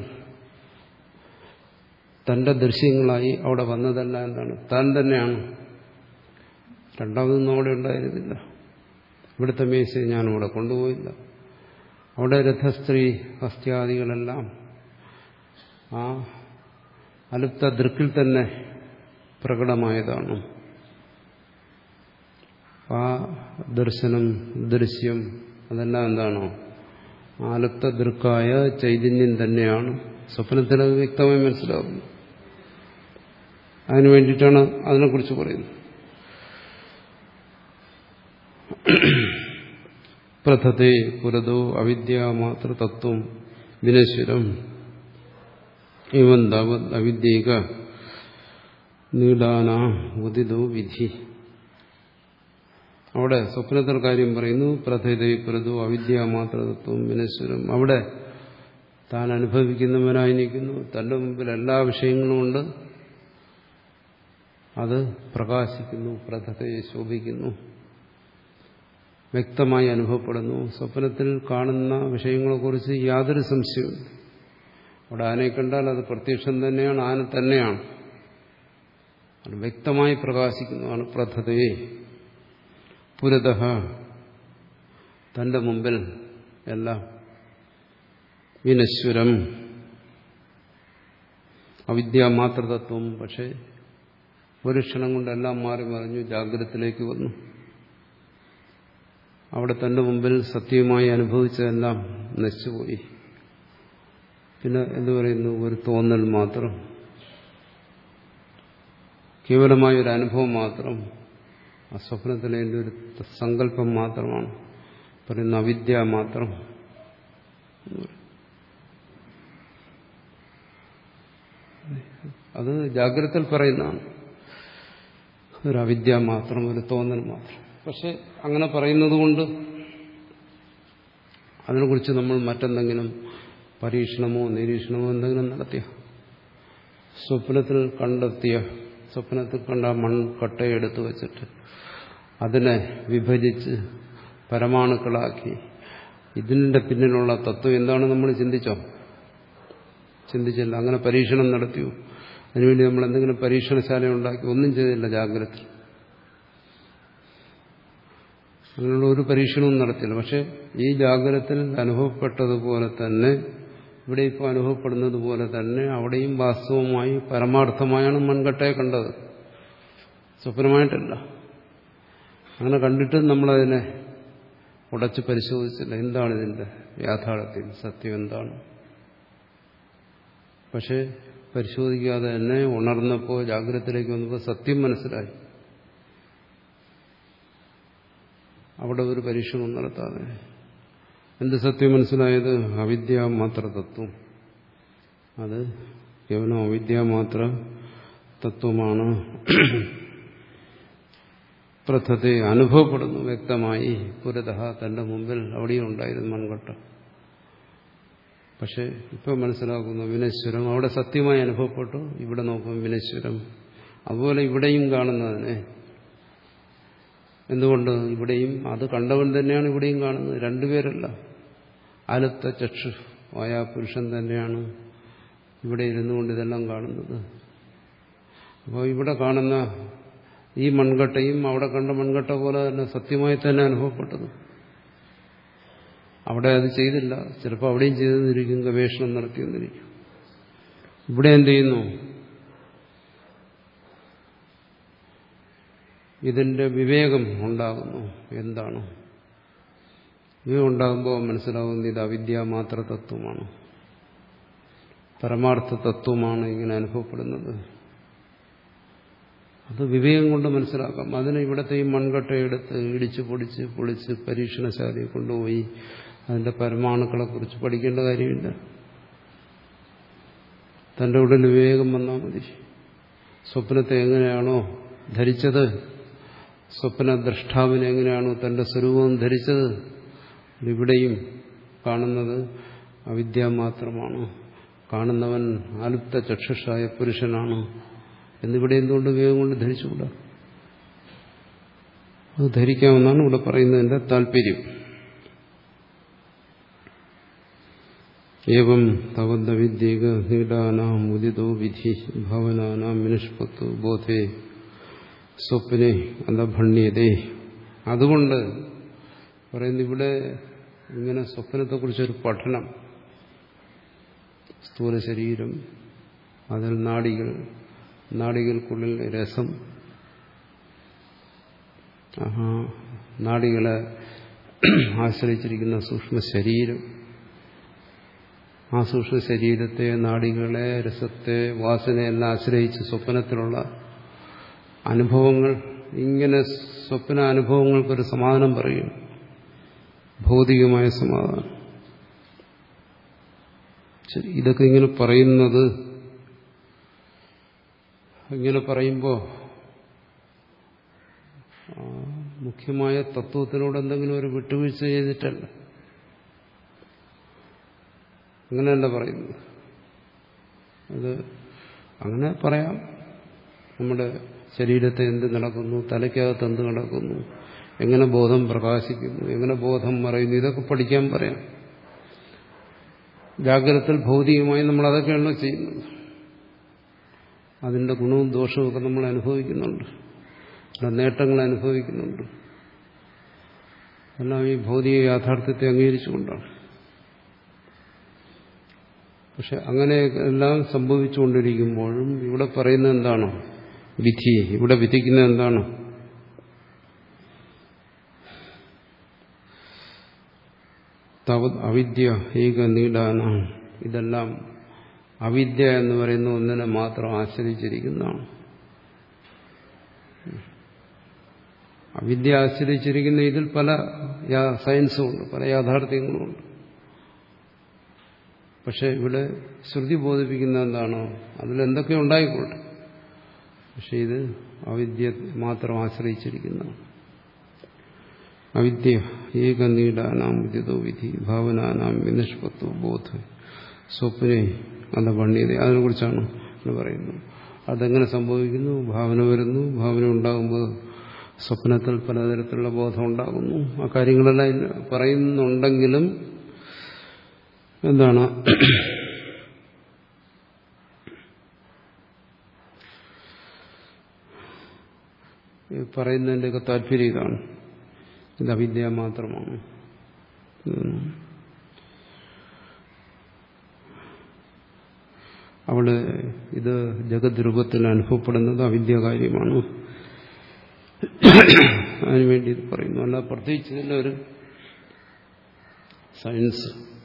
തന്റെ ദൃശ്യങ്ങളായി അവിടെ വന്നതല്ല എന്താണ്? താൻ തന്നെയാണ്. രണ്ടാമതൊന്നും അവിടെ ഉണ്ടായിരുന്നില്ല. ഇവിടുത്തെ മേശ ഞാനവിടെ കൊണ്ടുപോയില്ല. അവിടെ രഥസ്ത്രീ ഹസ്ത്യാദികളെല്ലാം ആ അലുപ്ത ദൃക്കിൽ തന്നെ പ്രകടമായതാണ്. ആ ദർശനം, ദൃശ്യം അതെല്ലാം എന്താണോ? ആലുപ്ത ദൃക്കായ ചൈതന്യം തന്നെയാണ്. സ്വപ്നത്തിൽ അത് വ്യക്തമായി മനസ്സിലാകുന്നു. അതിനു വേണ്ടിയിട്ടാണ് അതിനെക്കുറിച്ച് പറയുന്നത്. പ്രഥതേ പുരതോ അവിദ്യാമാത്ര തത്വം വിനശ്വരം ഇവൻ താവത് അവിദ്യേക നീടാന ഉദിതോ വിധി. അവിടെ സ്വപ്നത്തിൽ കാര്യം പറയുന്നു. പ്രഥതേ പുരതോ അവിദ്യാമാത്ര തത്വം വിനശ്വരം. അവിടെ താൻ അനുഭവിക്കുന്നവനായി നിൽക്കുന്നു. തന്റെ മുമ്പിൽ എല്ലാ വിഷയങ്ങളും ഉണ്ട്. അത് പ്രകാശിക്കുന്നു, പ്രഥതയെ ശോഭിക്കുന്നു, വ്യക്തമായി അനുഭവപ്പെടുന്നു. സ്വപ്നത്തിൽ കാണുന്ന വിഷയങ്ങളെക്കുറിച്ച് യാതൊരു സംശയവും. അവിടെ ആനയെ കണ്ടാൽ അത് പ്രത്യക്ഷം തന്നെയാണ്, ആന തന്നെയാണ്. അത് വ്യക്തമായി പ്രകാശിക്കുന്നതാണ് പ്രഥതയെ. പുരതഃ തന്റെ മുമ്പിൽ എല്ലാം. വിനശ്വരം അവിദ്യാമാത്രതത്വം. പക്ഷെ ഒരു ക്ഷണം കൊണ്ടെല്ലാം മാറി മറിഞ്ഞു, ജാഗ്രതത്തിലേക്ക് വന്നു. അവിടെ തന്റെ മുമ്പിൽ സത്യമായി അനുഭവിച്ചതെല്ലാം നശിച്ചുപോയി. പിന്നെ എന്തു പറയുന്നു? ഒരു തോന്നൽ മാത്രം, കേവലമായ ഒരു അനുഭവം മാത്രം. ആ സ്വപ്നത്തിലെ ഒരു സങ്കല്പം മാത്രമാണ്. പറയുന്ന അവിദ്യ മാത്രം. അത് ജാഗ്രതയിൽ പറയുന്നതാണ്. ഒരു അവിദ്യ മാത്രം, ഒരു തോന്നൽ മാത്രം. പക്ഷെ അങ്ങനെ പറയുന്നത് കൊണ്ട് അതിനെക്കുറിച്ച് നമ്മൾ മറ്റെന്തെങ്കിലും പരീക്ഷണമോ നിരീക്ഷണമോ എന്തെങ്കിലും നടത്തിയ, സ്വപ്നത്തിൽ കണ്ടെത്തിയ, സ്വപ്നത്തിൽ കണ്ട മൺകട്ടയെടുത്ത് വച്ചിട്ട് അതിനെ വിഭജിച്ച് പരമാണുക്കളാക്കി ഇതിന്റെ പിന്നിലുള്ള തത്വം എന്താണ് നമ്മൾ ചിന്തിച്ചോ? ചിന്തിച്ചില്ല. അങ്ങനെ പരീക്ഷണം നടത്തിയോ? അതിനുവേണ്ടി നമ്മൾ എന്തെങ്കിലും പരീക്ഷണശാല ഉണ്ടാക്കി? ഒന്നും ചെയ്തില്ല. ജാഗ്രത അങ്ങനെയുള്ള ഒരു പരീക്ഷണവും നടത്തില്ല. പക്ഷെ ഈ ജാഗ്രതത്തിൽ അനുഭവപ്പെട്ടതുപോലെ തന്നെ ഇവിടെ ഇപ്പോൾ അനുഭവപ്പെടുന്നത് പോലെ തന്നെ അവിടെയും വാസ്തവമായി പരമാർത്ഥമായാണ് മൺകട്ടയെ കണ്ടത്, സ്വപ്നമായിട്ടല്ല. അങ്ങനെ കണ്ടിട്ട് നമ്മളതിനെ ഉടച്ച് പരിശോധിച്ചില്ല. എന്താണ് ഇതിന്റെ യാഥാർത്ഥ്യം, സത്യം എന്താണ്? പക്ഷെ പരിശോധിക്കാതെ തന്നെ ഉണർന്നപ്പോൾ, ജാഗ്രതത്തിലേക്ക് വന്നപ്പോൾ സത്യം മനസ്സിലായി. അവിടെ ഒരു പരീക്ഷണം നടത്താതെ എന്ത് സത്യം മനസ്സിലായത്? അവിദ്യാമാത്ര തത്വം. അത് കേവലം അവിദ്യാമാത്ര തത്വമാണ്. പ്രഥത്തെ അനുഭവപ്പെടുന്നു വ്യക്തമായി. പുരതഃ തന്റെ മുമ്പിൽ അവിടെയും ഉണ്ടായിരുന്നു മൺകട്ട. പക്ഷെ ഇപ്പൊ മനസ്സിലാക്കുന്നു വിനശ്വരം. അവിടെ സത്യമായി അനുഭവപ്പെട്ടു, ഇവിടെ നോക്കും വിനശ്വരം. അതുപോലെ ഇവിടെയും കാണുന്നതിനെ എന്തുകൊണ്ട് ഇവിടെയും അത് കണ്ടവൻ തന്നെയാണ് ഇവിടെയും കാണുന്നത്. രണ്ടുപേരല്ല, ആലുപ്ത ചക്ഷു ആയ പുരുഷൻ തന്നെയാണ് ഇവിടെ ഇരുന്നു കൊണ്ട് ഇതെല്ലാം കാണുന്നത്. അപ്പോൾ ഇവിടെ കാണുന്ന ഈ മൺകട്ടയും അവിടെ കണ്ട മൺകട്ട പോലെ തന്നെ സത്യമായി തന്നെ അനുഭവപ്പെട്ടത്. അവിടെ അത് ചെയ്തില്ല, ചിലപ്പോൾ അവിടെയും ചെയ്തെന്നിരിക്കും, ഗവേഷണം നടത്തിയെന്നിരിക്കും. ഇവിടെ എന്ത് ചെയ്യുന്നു? ഇതിന്റെ വിവേകം ഉണ്ടാകുന്നു. എന്താണ് വിവേകം ഉണ്ടാകുമ്പോൾ മനസ്സിലാകുന്നത് ഇത് അവിദ്യ മാത്ര തത്വമാണ്, പരമാർത്ഥ തത്വമാണ് ഇങ്ങനെ അനുഭവപ്പെടുന്നത്. അത് വിവേകം കൊണ്ട് മനസ്സിലാക്കാം. അതിന് ഇവിടുത്തെ ഈ മൺകട്ടയെടുത്ത് ഇടിച്ച് പൊടിച്ച് പൊളിച്ച് പരീക്ഷണശാലയിൽ കൊണ്ടുപോയി അതിന്റെ പരമാണുക്കളെ കുറിച്ച് പഠിക്കേണ്ട കാര്യമില്ല. തന്റെ ഉള്ളിൽ വിവേകം വന്നാൽ മതി. സ്വപ്നത്തെ എങ്ങനെയാണോ ധരിച്ചത്, സ്വപ്ന ദ്രഷ്ടാവിനെ എങ്ങനെയാണോ തന്റെ സ്വരൂപം ധരിച്ചത്, ഇവിടെയും കാണുന്നത് അവിദ്യ മാത്രമാണ്, കാണുന്നവൻ ആലുപ്ത ചക്ഷുഷായ പുരുഷനാണ് എന്നിവിടെ എന്തുകൊണ്ട് വിവേകം കൊണ്ട് ധരിച്ചുകൂടാ? അത് ധരിക്കാമെന്നാണ് ഇവിടെ പറയുന്നതിന്റെ താല്പര്യം. ഏവം തവദ്വിദ്യേക നീടാനാം ഉദിതോ വിധി ഭവനാനാം വിനിഷ്പത്തു ബോധേ സ്വപ്നെ അന്തഭണ്യതേ. അതുകൊണ്ട് പറയുന്നു ഇവിടെ ഇങ്ങനെ സ്വപ്നത്തെക്കുറിച്ചൊരു പഠനം, സ്ഥൂല ശരീരം, അതിൽ നാഡികൾ, നാഡികൾക്കുള്ളിൽ രസം, നാഡികളെ ആശ്രയിച്ചിരിക്കുന്ന സൂക്ഷ്മ ശരീരം, ആ സൂക്ഷ്മ ശരീരത്തെ, നാഡികളെ, രസത്തെ, വാസനയെല്ലാം ആശ്രയിച്ച് സ്വപ്നത്തിലുള്ള അനുഭവങ്ങൾ, ഇങ്ങനെ സ്വപ്ന അനുഭവങ്ങൾക്കൊരു സമാധാനം പറയും, ഭൗതികമായ സമാധാനം. ശരി, ഇതൊക്കെ ഇങ്ങനെ പറയുന്നത്, ഇങ്ങനെ പറയുമ്പോൾ മുഖ്യമായ തത്വത്തിനോട് എന്തെങ്കിലും ഒരു വിട്ടുവീഴ്ച ചെയ്തിട്ടല്ല, അങ്ങനെയല്ല പറയുന്നത്. അത് അങ്ങനെ പറയാം. നമ്മുടെ ശരീരത്തെ എന്ത് നടക്കുന്നു, തലയ്ക്കകത്ത് എന്ത് നടക്കുന്നു, എങ്ങനെ ബോധം പ്രകാശിക്കുന്നു, എങ്ങനെ ബോധം മറയുന്നു, ഇതൊക്കെ പഠിക്കാൻ പറയാം. ജാഗ്രതത്തിൽ ഭൗതികമായി നമ്മൾ അതൊക്കെയാണല്ലോ ചെയ്യുന്നത്. അതിന്റെ ഗുണവും ദോഷവും ഒക്കെ നമ്മൾ അനുഭവിക്കുന്നുണ്ട്, നേട്ടങ്ങൾ അനുഭവിക്കുന്നുണ്ട്. എല്ലാം ഈ ഭൗതിക യാഥാർത്ഥ്യത്തെ അംഗീകരിച്ചുകൊണ്ടാണ്. പക്ഷെ അങ്ങനെ എല്ലാം സംഭവിച്ചുകൊണ്ടിരിക്കുമ്പോഴും ഇവിടെ പറയുന്നത് എന്താണ്? വിധി. ഇവിടെ വിധിക്കുന്നത് എന്താണ്? തവത് അവിദ്യ ഏക നീടാനാം. ഇതെല്ലാം അവിദ്യ എന്ന് പറയുന്ന ഒന്നിനെ മാത്രം ആശ്രയിച്ചിരിക്കുന്നതാണ്. അവിദ്യ ആശ്രയിച്ചിരിക്കുന്ന ഇതിൽ പല സയൻസും ഉണ്ട്, പല യാഥാർത്ഥ്യങ്ങളുമുണ്ട്. പക്ഷെ ഇവിടെ ശ്രുതി ബോധിപ്പിക്കുന്ന എന്താണോ അതിലെന്തൊക്കെ ഉണ്ടായിക്കോട്ടെ, പക്ഷെ ഇത് അവിദ്യ മാത്രം ആശ്രയിച്ചിരിക്കുന്നതാണ്. അവിദ്യ ഏക നീടാനാം ഉദിതോ വിധി ഭാവനാനാം വിനിഷ്പത്വ ബോധ സ്വപ്നെ അന്തഭണ്യത. അതിനെക്കുറിച്ചാണ് പറയുന്നത്. അതെങ്ങനെ സംഭവിക്കുന്നു? ഭാവന വരുന്നു, ഭാവന ഉണ്ടാകുമ്പോൾ സ്വപ്നത്തിൽ പലതരത്തിലുള്ള ബോധം ഉണ്ടാകുന്നു. ആ കാര്യങ്ങളെല്ലാം പറയുന്നുണ്ടെങ്കിലും എന്താണ് പറയുന്നതിൻ്റെയൊക്കെ താല്പര്യം ഇതാണ്. ഇത് അവിദ്യ മാത്രമാണ്. അവിടെ ഇത് ജഗത് രൂപത്തിൽ അനുഭവപ്പെടുന്നത് അവിദ്യ കാര്യമാണ്. അതിനുവേണ്ടി ഇത് പറയുന്നു. അല്ല പ്രത്യേകിച്ച് ഇതിൻ്റെ ഒരു സയൻസ്,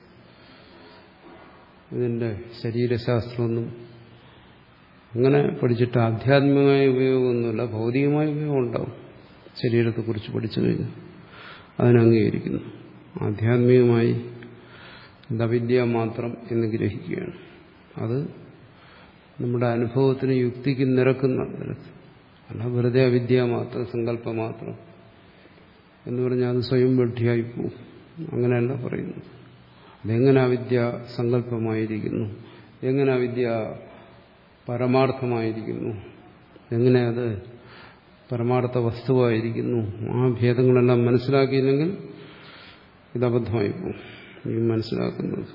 ഇതിൻ്റെ ശരീരശാസ്ത്രമൊന്നും അങ്ങനെ പഠിച്ചിട്ട് ആധ്യാത്മികമായ ഉപയോഗമൊന്നുമില്ല, ഭൗതികമായ ഉപയോഗം ഉണ്ടാവും. ശരീരത്തെക്കുറിച്ച് പഠിച്ചു കഴിഞ്ഞാൽ അതിനെ അംഗീകരിക്കുന്നു. ആധ്യാത്മികമായി അവിദ്യ മാത്രം എന്ന് ഗ്രഹിക്കുകയാണ്. അത് നമ്മുടെ അനുഭവത്തിന് യുക്തിക്ക് നിരക്കുന്ന തരത്തിൽ അല്ല വെറുതെ അവിദ്യ മാത്രം, സങ്കല്പം മാത്രം എന്ന് പറഞ്ഞാൽ അത് സ്വയം വെട്ടിയായി പോവും. അങ്ങനെയല്ല പറയുന്നു. അതെങ്ങനെ അവിദ്യ സങ്കല്പമായിരിക്കുന്നു, എങ്ങനെ അവിദ്യ പരമാർത്ഥമായിരിക്കുന്നു, എങ്ങനെ അത് പരമാർത്ഥ വസ്തുവായിരിക്കുന്നു, ആ ഭേദങ്ങളെല്ലാം മനസ്സിലാക്കിയില്ലെങ്കിൽ ഇത് അബദ്ധമായി പോകും. ഈ മനസ്സിലാക്കുന്നത്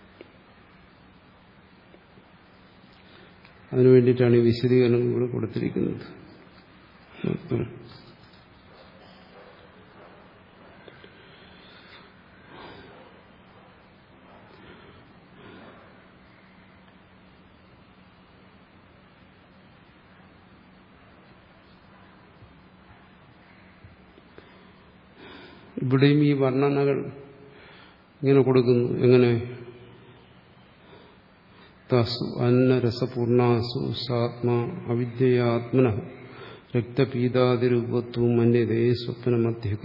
അതിനു വേണ്ടിയിട്ടാണ് ഈ വിശദീകരണം ഇവിടെ കൊടുത്തിരിക്കുന്നത്. ഇവിടെയും ഈ വർണ്ണനകൾ ഇങ്ങനെ കൊടുക്കുന്നു. എങ്ങനെ? തസു അന്നരസപൂർണാസു സാത്മാ അവിദ്യയാത്മന രക്തപീതാതിരൂപത്വം മന്യതേ സ്വപ്നമധ്യക.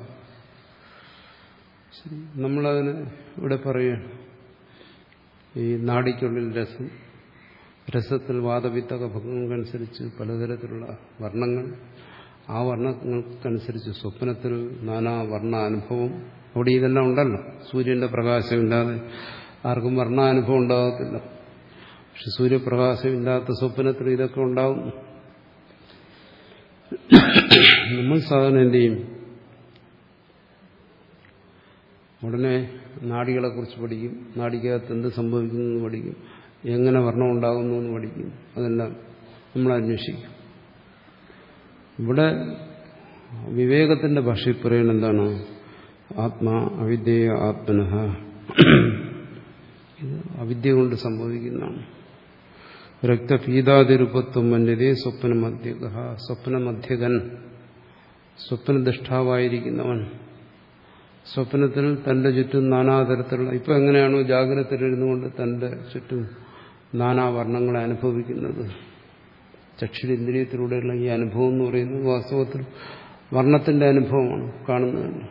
നമ്മളതിന് ഇവിടെ പറയുകയാണ്. ഈ നാഡിക്കുള്ളിൽ രസം, രസത്തിൽ വാദവിത്തക ഭംഗങ്ങൾക്കനുസരിച്ച് പലതരത്തിലുള്ള വർണ്ണങ്ങൾ, ആ വർണ്ണങ്ങൾക്കനുസരിച്ച് സ്വപ്നത്തിൽ നാനാ വർണ്ണാനുഭവം. അവിടെ ഇതെല്ലാം ഉണ്ടല്ലോ. സൂര്യന്റെ പ്രകാശമില്ലാതെ ആർക്കും വർണ്ണാനുഭവം ഉണ്ടാകത്തില്ല. പക്ഷെ സൂര്യപ്രകാശമില്ലാത്ത സ്വപ്നത്തിൽ ഇതൊക്കെ ഉണ്ടാവും. നമ്മൾ സാധാരണ എന്ത് ചെയ്യും? ഉടനെ നാഡികളെക്കുറിച്ച് പഠിക്കും, നാഡിക്കകത്ത് എന്ത് സംഭവിക്കുന്നു എന്ന് പഠിക്കും, എങ്ങനെ വർണ്ണം ഉണ്ടാകുന്നു എന്ന് പഠിക്കും. അതെല്ലാം നമ്മൾ അന്വേഷിക്കും. ഇവിടെ വിവേകത്തിന്റെ ഭാഷയിൽ പറയുന്നത് എന്താണ്? ആത്മാ അവിദ്യ ആത്മനഃ. ഇത് അവിദ്യ കൊണ്ട് സംഭവിക്കുന്നതാണ്. രക്തപീതാതിരൂപത്വം മന്യതേ സ്വപ്നമധ്യക. സ്വപ്നമധ്യകൻ, സ്വപ്നദൃഷ്ടാവായിരിക്കുന്നവൻ, സ്വപ്നത്തിൽ തന്റെ ചുറ്റും നാനാതരത്തിലുള്ള, ഇപ്പം എങ്ങനെയാണോ ജാഗ്രതയിലിരുന്നു കൊണ്ട് തന്റെ ചുറ്റും നാനാ വർണ്ണങ്ങളെ അനുഭവിക്കുന്നത്, ചക്ഷുരേന്ദ്രിയത്തിലൂടെയുള്ള ഈ അനുഭവം എന്ന് പറയുന്നത് വാസ്തവത്തിൽ വർണ്ണത്തിന്റെ അനുഭവമാണ്. കാണുന്നതല്ല.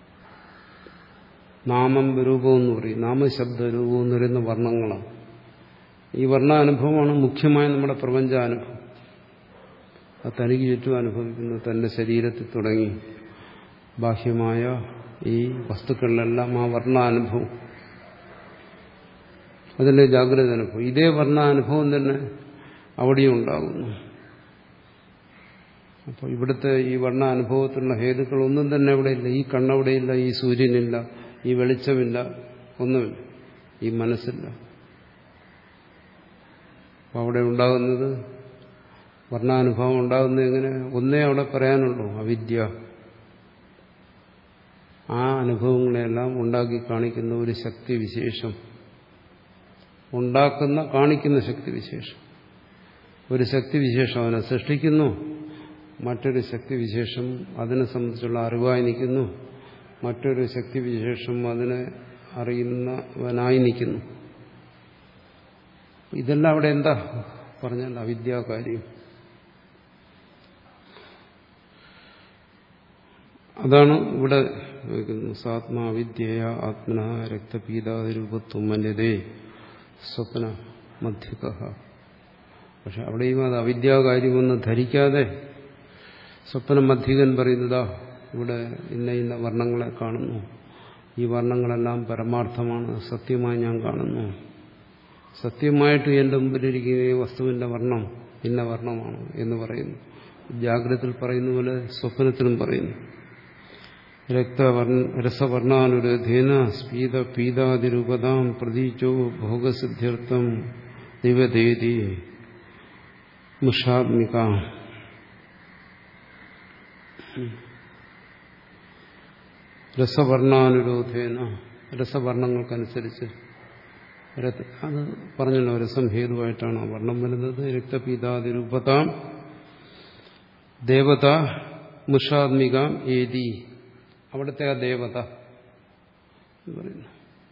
നാമം രൂപം എന്ന് പറയും, നാമശബ്ദ രൂപം എന്ന് പറയുന്ന വർണ്ണങ്ങളാണ്. ഈ വർണ്ണാനുഭവമാണ് മുഖ്യമായ നമ്മുടെ പ്രപഞ്ചാനുഭവം. അത് തനിക്ക് ചുറ്റും അനുഭവിക്കുന്നത് തന്റെ ശരീരത്തിൽ തുടങ്ങി ബാഹ്യമായ ഈ വസ്തുക്കളിലെല്ലാം ആ വർണ്ണാനുഭവം, അതിലെ ജാഗ്രത അനുഭവം. ഇതേ വർണ്ണാനുഭവം തന്നെ അവിടെയും ഉണ്ടാകുന്നു. അപ്പോൾ ഇവിടുത്തെ ഈ വർണ്ണാനുഭവത്തിലുള്ള ഹേതുക്കളൊന്നും തന്നെ അവിടെയില്ല. ഈ കണ്ണവിടെയില്ല, ഈ സൂര്യനില്ല, ഈ വെളിച്ചമില്ല, ഒന്നുമില്ല, ഈ മനസ്സില്ല. അപ്പോൾ അവിടെ ഉണ്ടാകുന്നത് വർണ്ണാനുഭവം ഉണ്ടാകുന്നത് എങ്ങനെ? ഒന്നേ അവിടെ പറയാനുള്ളൂ, അവിദ്യ. ആ അനുഭവങ്ങളെല്ലാം ഉണ്ടാക്കി കാണിക്കുന്ന ഒരു ശക്തിവിശേഷം, ഉണ്ടാക്കുന്ന കാണിക്കുന്ന ശക്തിവിശേഷം. ഒരു ശക്തിവിശേഷം അതിനെ സൃഷ്ടിക്കുന്നു, മറ്റൊരു ശക്തിവിശേഷം അതിനെ സംബന്ധിച്ചുള്ള അറിവായി നിൽക്കുന്നു, മറ്റൊരു ശക്തിവിശേഷം അതിനെ അറിയുന്നവനായി നിൽക്കുന്നു. ഇതെല്ലാം അവിടെ എന്താ പറഞ്ഞാൽ അവിദ്യാകാര്യം. അതാണ് ഇവിടെ സാത്മാ വിദ്യയ ആത്മന രക്തപീതാതിരൂപത്വം മന്യതേ സ്വപ്ന മധ്യക. പക്ഷെ അവിടെയും അത് അവിദ്യാകാര്യമെന്ന് ധരിക്കാതെ സ്വപ്ന മധ്യകൻ പറയുന്നതാ ഇവിടെ ഇന്ന ഇന്ന വർണ്ണങ്ങളെ കാണുന്നു, ഈ വർണ്ണങ്ങളെല്ലാം പരമാർത്ഥമാണ്, സത്യമായി ഞാൻ കാണുന്നു, സത്യമായിട്ട് എന്റെ മുമ്പിലിരിക്കുന്ന ഈ വസ്തുവിന്റെ വർണ്ണം ഇന്ന വർണ്ണമാണ് എന്ന് പറയുന്നു. ജാഗ്രതയിൽ പറയുന്ന പോലെ സ്വപ്നത്തിലും പറയുന്നു. രസവർണ്ണാനുരധേന സ്പീത പീതാതിരൂപതാം പ്രതീചോ ഭോഗസിദ്ധ്യർത്ഥം ദിവദേതി മുഷാത്മിക. രസവർണ്ണാനുരോധേന, രസവർണ്ണങ്ങൾക്കനുസരിച്ച്, അത് പറഞ്ഞല്ലോ രസം ഹേതുവായിട്ടാണ് വർണ്ണം വരുന്നത്. രക്തപീതാതിരൂപതാം ദേവത മുഷാത്മികാം ഏതി, അവിടുത്തെ ആ ദേവത എന്ന് പറയുന്നു.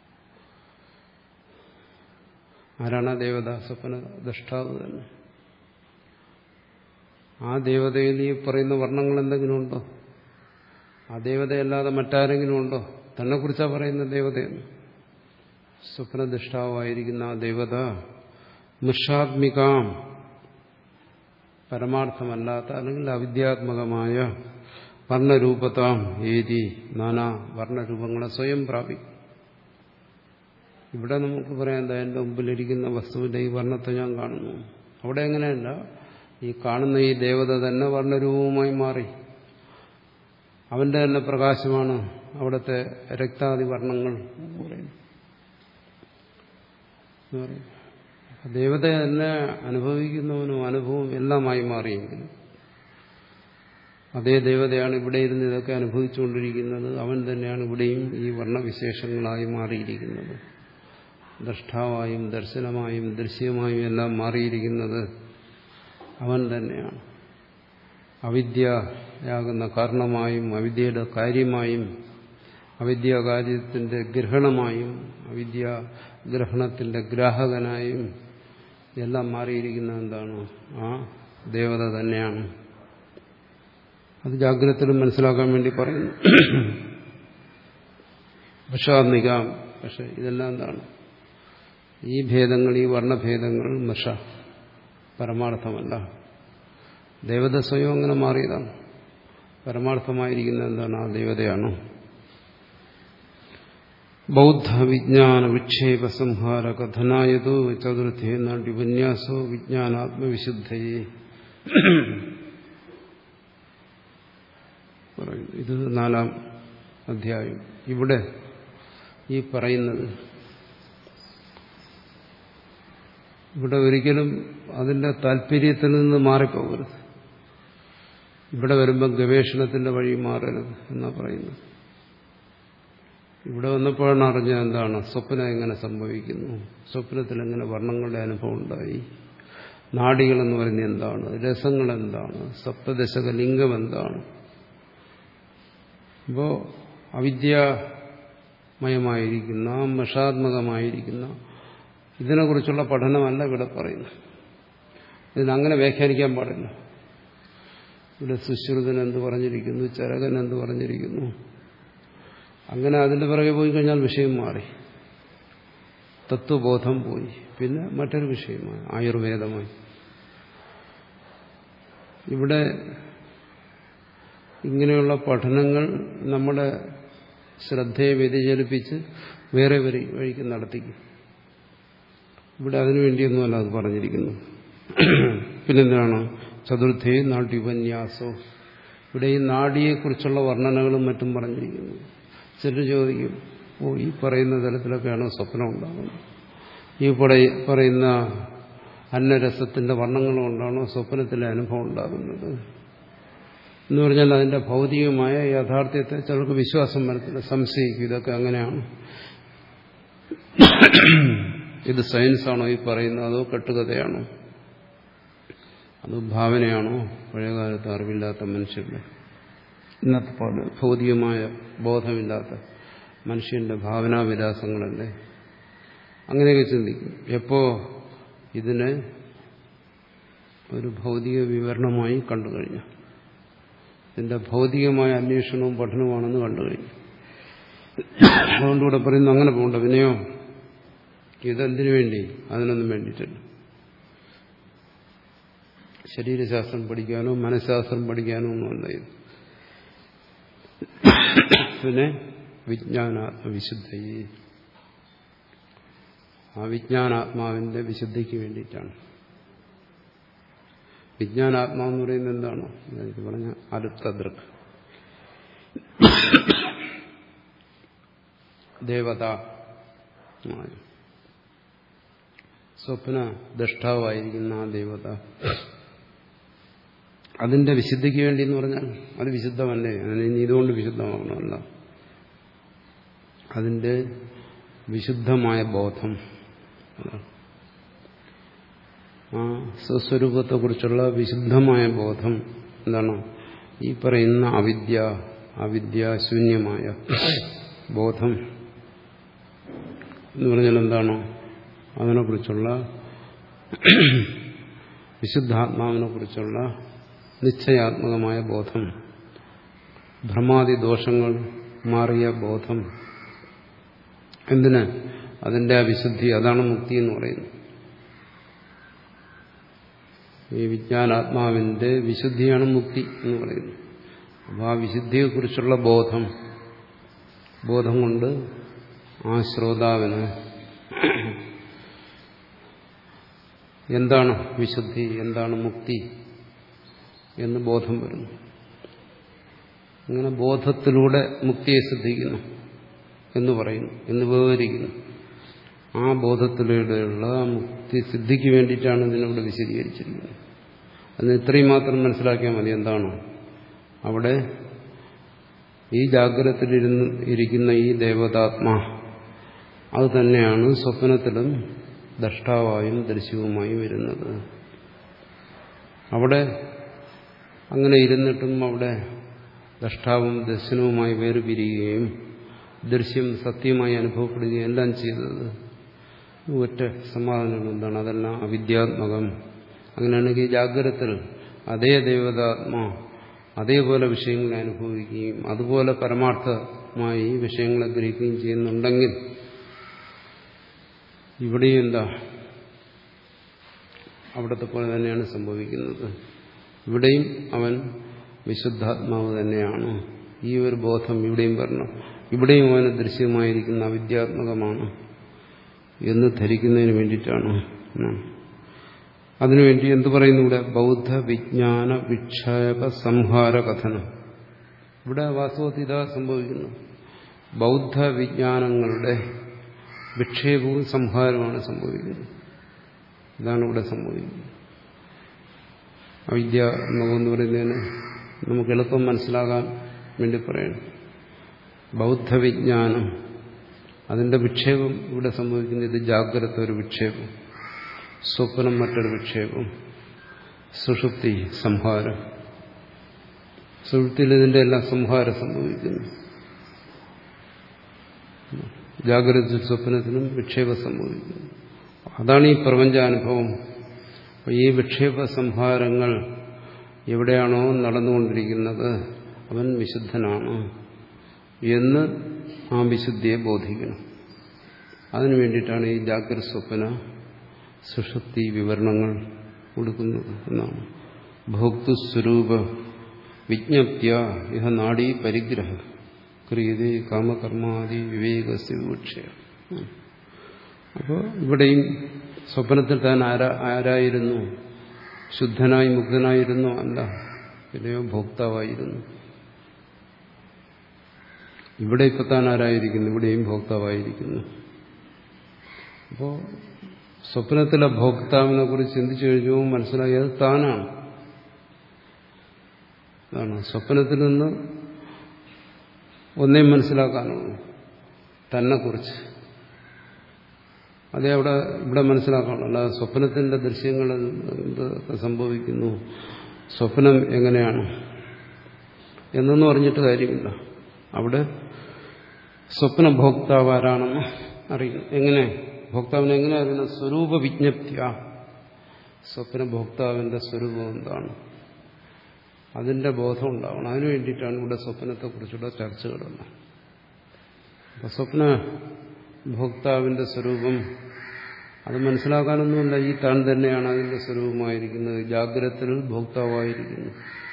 ആരാണ് ആ ദേവത? സ്വപ്ന ദ്രഷ്ടാവ് തന്നെ. ആ ദേവതയിൽ ഈ പറയുന്ന വർണ്ണങ്ങൾ എന്തെങ്കിലും ഉണ്ടോ? ആ ദേവതയല്ലാതെ മറ്റാരെങ്കിലും ഉണ്ടോ? തന്നെക്കുറിച്ചാണ് പറയുന്ന ദേവതയെന്ന്. സ്വപ്നദൃഷ്ടാവായിരിക്കുന്ന ആ ദേവത മുഷാത്മികാം, പരമാർത്ഥമല്ലാത്ത അല്ലെങ്കിൽ അവിദ്യാത്മകമായ വർണ്ണരൂപതാം ഏതി നാനാ വർണ്ണരൂപങ്ങളെ സ്വയം പ്രാപിക്കും. ഇവിടെ നമുക്ക് പറയാം, എന്താ എൻ്റെ മുമ്പിലിരിക്കുന്ന വസ്തുവിന്റെ ഈ വർണ്ണത്തെ ഞാൻ കാണുന്നു. അവിടെ എങ്ങനെയല്ല, ഈ കാണുന്ന ഈ ദേവത തന്നെ വർണ്ണരൂപവുമായി മാറി. അവന്റെ തന്നെ പ്രകാശമാണ് അവിടുത്തെ രക്താദി വർണ്ണങ്ങൾ എന്ന് പറയുന്നു. ദേവതയെ തന്നെ അനുഭവിക്കുന്നവനും അനുഭവം എല്ലാമായി മാറിയെങ്കിലും അതേ ദേവതയാണ് ഇവിടെ ഇരുന്ന് ഇതൊക്കെ അനുഭവിച്ചുകൊണ്ടിരിക്കുന്നത്. അവൻ തന്നെയാണ് ഇവിടെയും ഈ വർണ്ണവിശേഷങ്ങളായി മാറിയിരിക്കുന്നത്. ദ്രഷ്ടാവായും ദർശനമായും ദൃശ്യമായും എല്ലാം മാറിയിരിക്കുന്നത് അവൻ തന്നെയാണ്. അവിദ്യയാകുന്ന കാരണമായും അവിദ്യയുടെ കാര്യമായും അവിദ്യാകാര്യത്തിന്റെ ഗ്രഹണമായും അവിദ്യാഗ്രഹണത്തിന്റെ ഗ്രാഹകനായും എല്ലാം മാറിയിരിക്കുന്ന എന്താണ്? ആ ദേവത തന്നെയാണ്. അത് ജാഗ്രതയിലും മനസ്സിലാക്കാൻ വേണ്ടി പറയുന്നു. മൃഷാത്മിക. പക്ഷെ ഇതെല്ലാം എന്താണ്? ഈ ഭേദങ്ങൾ, ഈ വർണ്ണഭേദങ്ങൾ മൃഷ, പരമാർത്ഥമല്ല. ദേവത സ്വയം അങ്ങനെ മാറിയതാണ്. പരമാർത്ഥമായിരിക്കുന്ന എന്താണ്? ആ ദേവതയാണ്. ബൗദ്ധ വിജ്ഞാന വിക്ഷേപ സംഹാര കഥനായതോ ചതുർത്ഥേ നാട്യപന്യാസോ വിജ്ഞാനാത്മവിശുദ്ധയെ. ഇത് നാലാം അധ്യായം. ഇവിടെ ഈ പറയുന്നത് ഇവിടെ ഒരിക്കലും അതിന്റെ താല്പര്യത്തിൽ നിന്ന് മാറിപ്പോകരുത്. ഇവിടെ വരുമ്പോൾ ഗവേഷണത്തിന്റെ വഴി മാറരുത് എന്നാ പറയുന്നത്. ഇവിടെ വന്നപ്പോഴാണ് അറിഞ്ഞത് എന്താണ് സ്വപ്നം എങ്ങനെ സംഭവിക്കുന്നു, സ്വപ്നത്തിൽ എങ്ങനെ വർണ്ണങ്ങളുടെ അനുഭവം ഉണ്ടായി, നാഡികളെന്ന് പറയുന്നത് എന്താണ്, രസങ്ങൾ എന്താണ്, സപ്തദശക ലിംഗം എന്താണ്. അപ്പോൾ അവിദ്യാമയമായിരിക്കുന്ന മഷാത്മകമായിരിക്കുന്ന ഇതിനെക്കുറിച്ചുള്ള പഠനമല്ല ഇവിടെ പറയുന്നത്. ഇതിനങ്ങനെ വ്യാഖ്യാനിക്കാൻ പാടില്ല. ഇവിടെ സുശ്രുതൻ എന്ത് പറഞ്ഞിരിക്കുന്നു, ചരകൻ എന്ത് പറഞ്ഞിരിക്കുന്നു, അങ്ങനെ അതിന്റെ പിറകെ പോയി കഴിഞ്ഞാൽ വിഷയം മാറി, തത്വബോധം പോയി, പിന്നെ മറ്റൊരു വിഷയമായി ആയുർവേദമായി. ഇവിടെ ഇങ്ങനെയുള്ള പഠനങ്ങൾ നമ്മുടെ ശ്രദ്ധയെ വ്യതിചലിപ്പിച്ച് വേറെ വഴിക്ക് നടത്തിക്കും. ഇവിടെ അതിനു വേണ്ടിയൊന്നുമല്ല അത് പറഞ്ഞിരിക്കുന്നു. പിന്നെന്താണ്? ചതുർത്ഥേ നാട്യുപന്യാസോ. ഇവിടെ ഈ നാഡിയെക്കുറിച്ചുള്ള വർണ്ണനകളും മറ്റും പറഞ്ഞിരിക്കുന്നു. ചിലർ ചോദിക്കും, ഓ ഈ പറയുന്ന തലത്തിലൊക്കെയാണോ സ്വപ്നം ഉണ്ടാകുന്നത്? ഈ പറയുന്ന അന്നരസത്തിന്റെ വർണ്ണങ്ങൾ കൊണ്ടാണോ സ്വപ്നത്തിലെ അനുഭവം ഉണ്ടാകുന്നത് എന്ന് പറഞ്ഞാൽ അതിന്റെ ഭൗതികമായ യാഥാർത്ഥ്യത്തെ ചിലർക്ക് വിശ്വാസം വരത്തില്ല, സംശയിക്കും. ഇതൊക്കെ അങ്ങനെയാണ്, ഇത് സയൻസാണോ ഈ പറയുന്നത്, അതോ കെട്ടുകഥയാണോ, അതോ ഭാവനയാണോ? പഴയകാലത്ത് അറിവില്ലാത്ത മനുഷ്യരുടെ, ഇന്നത്തെ പോലെ ഭൗതികമായ ബോധമില്ലാത്ത മനുഷ്യന്റെ ഭാവനാവിലാസങ്ങളല്ലേ, അങ്ങനെയൊക്കെ ചിന്തിക്കും. എപ്പോ ഇതിനെ ഒരു ഭൗതിക വിവരണമായി കണ്ടു കഴിഞ്ഞു, ഇതിന്റെ ഭൗതികമായ അന്വേഷണവും പഠനവുമാണെന്ന് കണ്ടു കഴിഞ്ഞു. അതുകൊണ്ടുകൂടെ പറയുന്നു അങ്ങനെ പോകണ്ട. പിന്നെയോ ഇതെന്തിനു വേണ്ടി? അതിനൊന്നും വേണ്ടിയിട്ടില്ല. ശരീരശാസ്ത്രം പഠിക്കാനോ മനഃശാസ്ത്രം പഠിക്കാനോ ഒന്നുമല്ല ഇത്. പിന്നെ വിജ്ഞാനാത്മവിശുദ്ധയെ, ആ വിജ്ഞാനാത്മാവിന്റെ വിശുദ്ധിക്ക് വേണ്ടിയിട്ടാണ്. വിജ്ഞാനാത്മാവെന്ന് പറയുന്നത് എന്താണ്? ഇത് പറഞ്ഞ അടുത്ത ദൃക് ദേവത, സ്വപ്ന ദ്രഷ്ടാവായിരിക്കുന്ന ആ ദേവത, അതിന്റെ വിശുദ്ധിക്ക് വേണ്ടി എന്ന് പറഞ്ഞാൽ അത് വിശുദ്ധമല്ലേ, അതിന് ഇതുകൊണ്ട് വിശുദ്ധമാകണമല്ല. അതിന്റെ വിശുദ്ധമായ ബോധം, ആ സ്വസ്വരൂപത്തെക്കുറിച്ചുള്ള വിശുദ്ധമായ ബോധം എന്താണ്? ഈ പറയുന്ന അവിദ്യ അവിദ്യാശൂന്യമായ ബോധം എന്ന് പറഞ്ഞാൽ എന്താണോ അതിനെക്കുറിച്ചുള്ള വിശുദ്ധാത്മാവിനെ കുറിച്ചുള്ള നിശ്ചയാത്മകമായ ബോധം, ഭ്രമാദി ദോഷങ്ങൾ മാറിയ ബോധം. എന്തിന്? അതിന്റെ ആ വിശുദ്ധി, അതാണ് മുക്തി എന്ന് പറയുന്നത്. ഈ വിജ്ഞാനാത്മാവിന്റെ വിശുദ്ധിയാണ് മുക്തി എന്ന് പറയുന്നത്. അപ്പോൾ ആ വിശുദ്ധിയെക്കുറിച്ചുള്ള ബോധം ബോധം കൊണ്ട് ആ ശ്രോതാവിന് എന്താണ് വിശുദ്ധി, എന്താണ് മുക്തി എന്ന് ബോധം വരുന്നു. അങ്ങനെ ബോധത്തിലൂടെ മുക്തിയെ സിദ്ധിക്കുന്നു എന്ന് പറയുന്നു, എന്ന് വിവരിക്കുന്നു. ആ ബോധത്തിലൂടെയുള്ള മുക്തി സിദ്ധിക്ക് വേണ്ടിയിട്ടാണ് ഇതിനവിടെ വിശദീകരിച്ചിരിക്കുന്നത്. അതിന് ഇത്രയും മാത്രം മനസ്സിലാക്കിയാൽ മതി. എന്താണ് അവിടെ ഈ ജാഗ്രതത്തിലിരുന്ന് ഇരിക്കുന്ന ഈ ദേവതാത്മാ അത് തന്നെയാണ് സ്വപ്നത്തിലും ദ്രഷ്ടാവായും ദൃശ്യവുമായും വരുന്നത്. അവിടെ അങ്ങനെ ഇരുന്നിട്ടും അവിടെ ദ്രഷ്ടാവും ദർശനവുമായി വേർപിരിയുകയും ദൃശ്യം സത്യമായി അനുഭവപ്പെടുകയും എല്ലാം ചെയ്തത് ഒറ്റ സമാധാനം എന്താണ്? അതെല്ലാം അവിദ്യാത്മകം. അങ്ങനെയാണെങ്കിൽ ജാഗ്രതത്തിൽ അതേ ദേവതാത്മാ അതേപോലെ വിഷയങ്ങളെ അനുഭവിക്കുകയും അതുപോലെ പരമാർത്ഥമായി വിഷയങ്ങളെ ഗ്രഹിക്കുകയും ചെയ്യുന്നുണ്ടെങ്കിൽ ഇവിടെയും എന്താ അവിടത്തെ പോലെ തന്നെയാണ് സംഭവിക്കുന്നത്. ഇവിടെയും അവൻ വിശുദ്ധാത്മാവ് തന്നെയാണ്. ഈ ഒരു ബോധം ഇവിടെയും പറഞ്ഞു. ഇവിടെയും അവന് ദൃശ്യമായിരിക്കുന്ന അവിദ്യാത്മകമാണ് എന്ന് ധരിക്കുന്നതിന് വേണ്ടിയിട്ടാണ്. അതിനുവേണ്ടി എന്തു പറയുന്നു ഇവിടെ? ബൗദ്ധ വിജ്ഞാന വിക്ഷേപ സംഹാര കഥനം. ഇവിടെ വാസ്തവത്തിൽ ഇതാ സംഭവിക്കുന്നു. ബൗദ്ധ വിജ്ഞാനങ്ങളുടെ വിക്ഷേപവും സംഹാരവുമാണ് സംഭവിക്കുന്നത്. ഇതാണ് ഇവിടെ സംഭവിക്കുന്നത്. അവിദ്യാത്മകം എന്ന് പറയുന്നതിന് നമുക്ക് എളുപ്പം മനസ്സിലാകാൻ വേണ്ടി പറയണം. ബൗദ്ധവിജ്ഞാനം അതിന്റെ വിക്ഷേപം ഇവിടെ സംഭവിക്കുന്നത്. ഇത് ജാഗ്രത ഒരു വിക്ഷേപം, സ്വപ്നം മറ്റൊരു വിക്ഷേപം, സുഷുപ്തി സംഹാരം. സുഷുപ്തിയിൽ ഇതിന്റെ എല്ലാം സംഹാരം സംഭവിക്കുന്നു. ജാഗ്രത സ്വപ്നത്തിനും വിക്ഷേപം സംഭവിക്കുന്നു. അതാണ് ഈ പ്രപഞ്ചാനുഭവം. ഈ വിക്ഷേപ സംഹാരങ്ങൾ എവിടെയാണോ നടന്നുകൊണ്ടിരിക്കുന്നത് അവൻ വിശുദ്ധനാണ് എന്ന് ആ വിശുദ്ധിയെ ബോധിക്കണം. അതിനു വേണ്ടിയിട്ടാണ് ഈ ജാഗ്രത സ്വപ്ന സുഷുപ്തി വിവരണങ്ങൾ കൊടുക്കുന്നത് എന്നാണ്. ഭോക്തൃസ്വരൂപ വിജ്ഞപ്തിയ ഇഹ നാഡീ പരിഗ്രഹ ക്രിയതേ കാമകർമാദി വിവേകസ്യ വിവക്ഷയ. അപ്പോൾ ഇവിടെയും സ്വപ്നത്തിൽ താൻ ആരാ ആരായിരുന്നു? ശുദ്ധനായി മുക്തനായിരുന്നു? അല്ല, പിന്നെയോ ഭോക്താവായിരുന്നു. ഇവിടെ ഇപ്പൊ താൻ ആരായിരിക്കുന്നു? ഇവിടെയും ഭോക്താവായിരിക്കുന്നു. അപ്പോൾ സ്വപ്നത്തിലെ ഭോക്താവിനെ കുറിച്ച് ചിന്തിച്ചു കഴിഞ്ഞു മനസ്സിലായി അത് താനാണ്. അതാണ് സ്വപ്നത്തിൽ നിന്ന് ഒന്നേ മനസ്സിലാക്കാനുള്ളൂ, തന്നെക്കുറിച്ച്. അതേ അവിടെ ഇവിടെ മനസ്സിലാക്കണം. അല്ലാതെ സ്വപ്നത്തിന്റെ ദൃശ്യങ്ങൾ എന്തൊക്കെ സംഭവിക്കുന്നു, സ്വപ്നം എങ്ങനെയാണ് എന്നൊന്നും അറിഞ്ഞിട്ട് കാര്യമില്ല. അവിടെ സ്വപ്ന ഭോക്താവ് ആരാണെന്ന് അറിയണം. എങ്ങനെ ഭോക്താവിനെ എങ്ങനെ അറിയണം? സ്വരൂപ വിജ്ഞപ്തിയ. സ്വപ്ന ഭോക്താവിന്റെ സ്വരൂപം എന്താണ് അതിന്റെ ബോധം ഉണ്ടാവണം. അതിനു വേണ്ടിയിട്ടാണ് ഇവിടെ സ്വപ്നത്തെക്കുറിച്ചുള്ള ചർച്ചകളെല്ലാം. അപ്പൊ സ്വപ്ന ഭോക്താവിന്റെ സ്വരൂപം അത് മനസ്സിലാക്കാനൊന്നുമില്ല. ഈ താൻ തന്നെയാണ് അതിന്റെ സ്വരൂപമായിരിക്കുന്നത്. ജാഗ്രതത്തിൽ ഭോക്താവായിരിക്കുന്നു.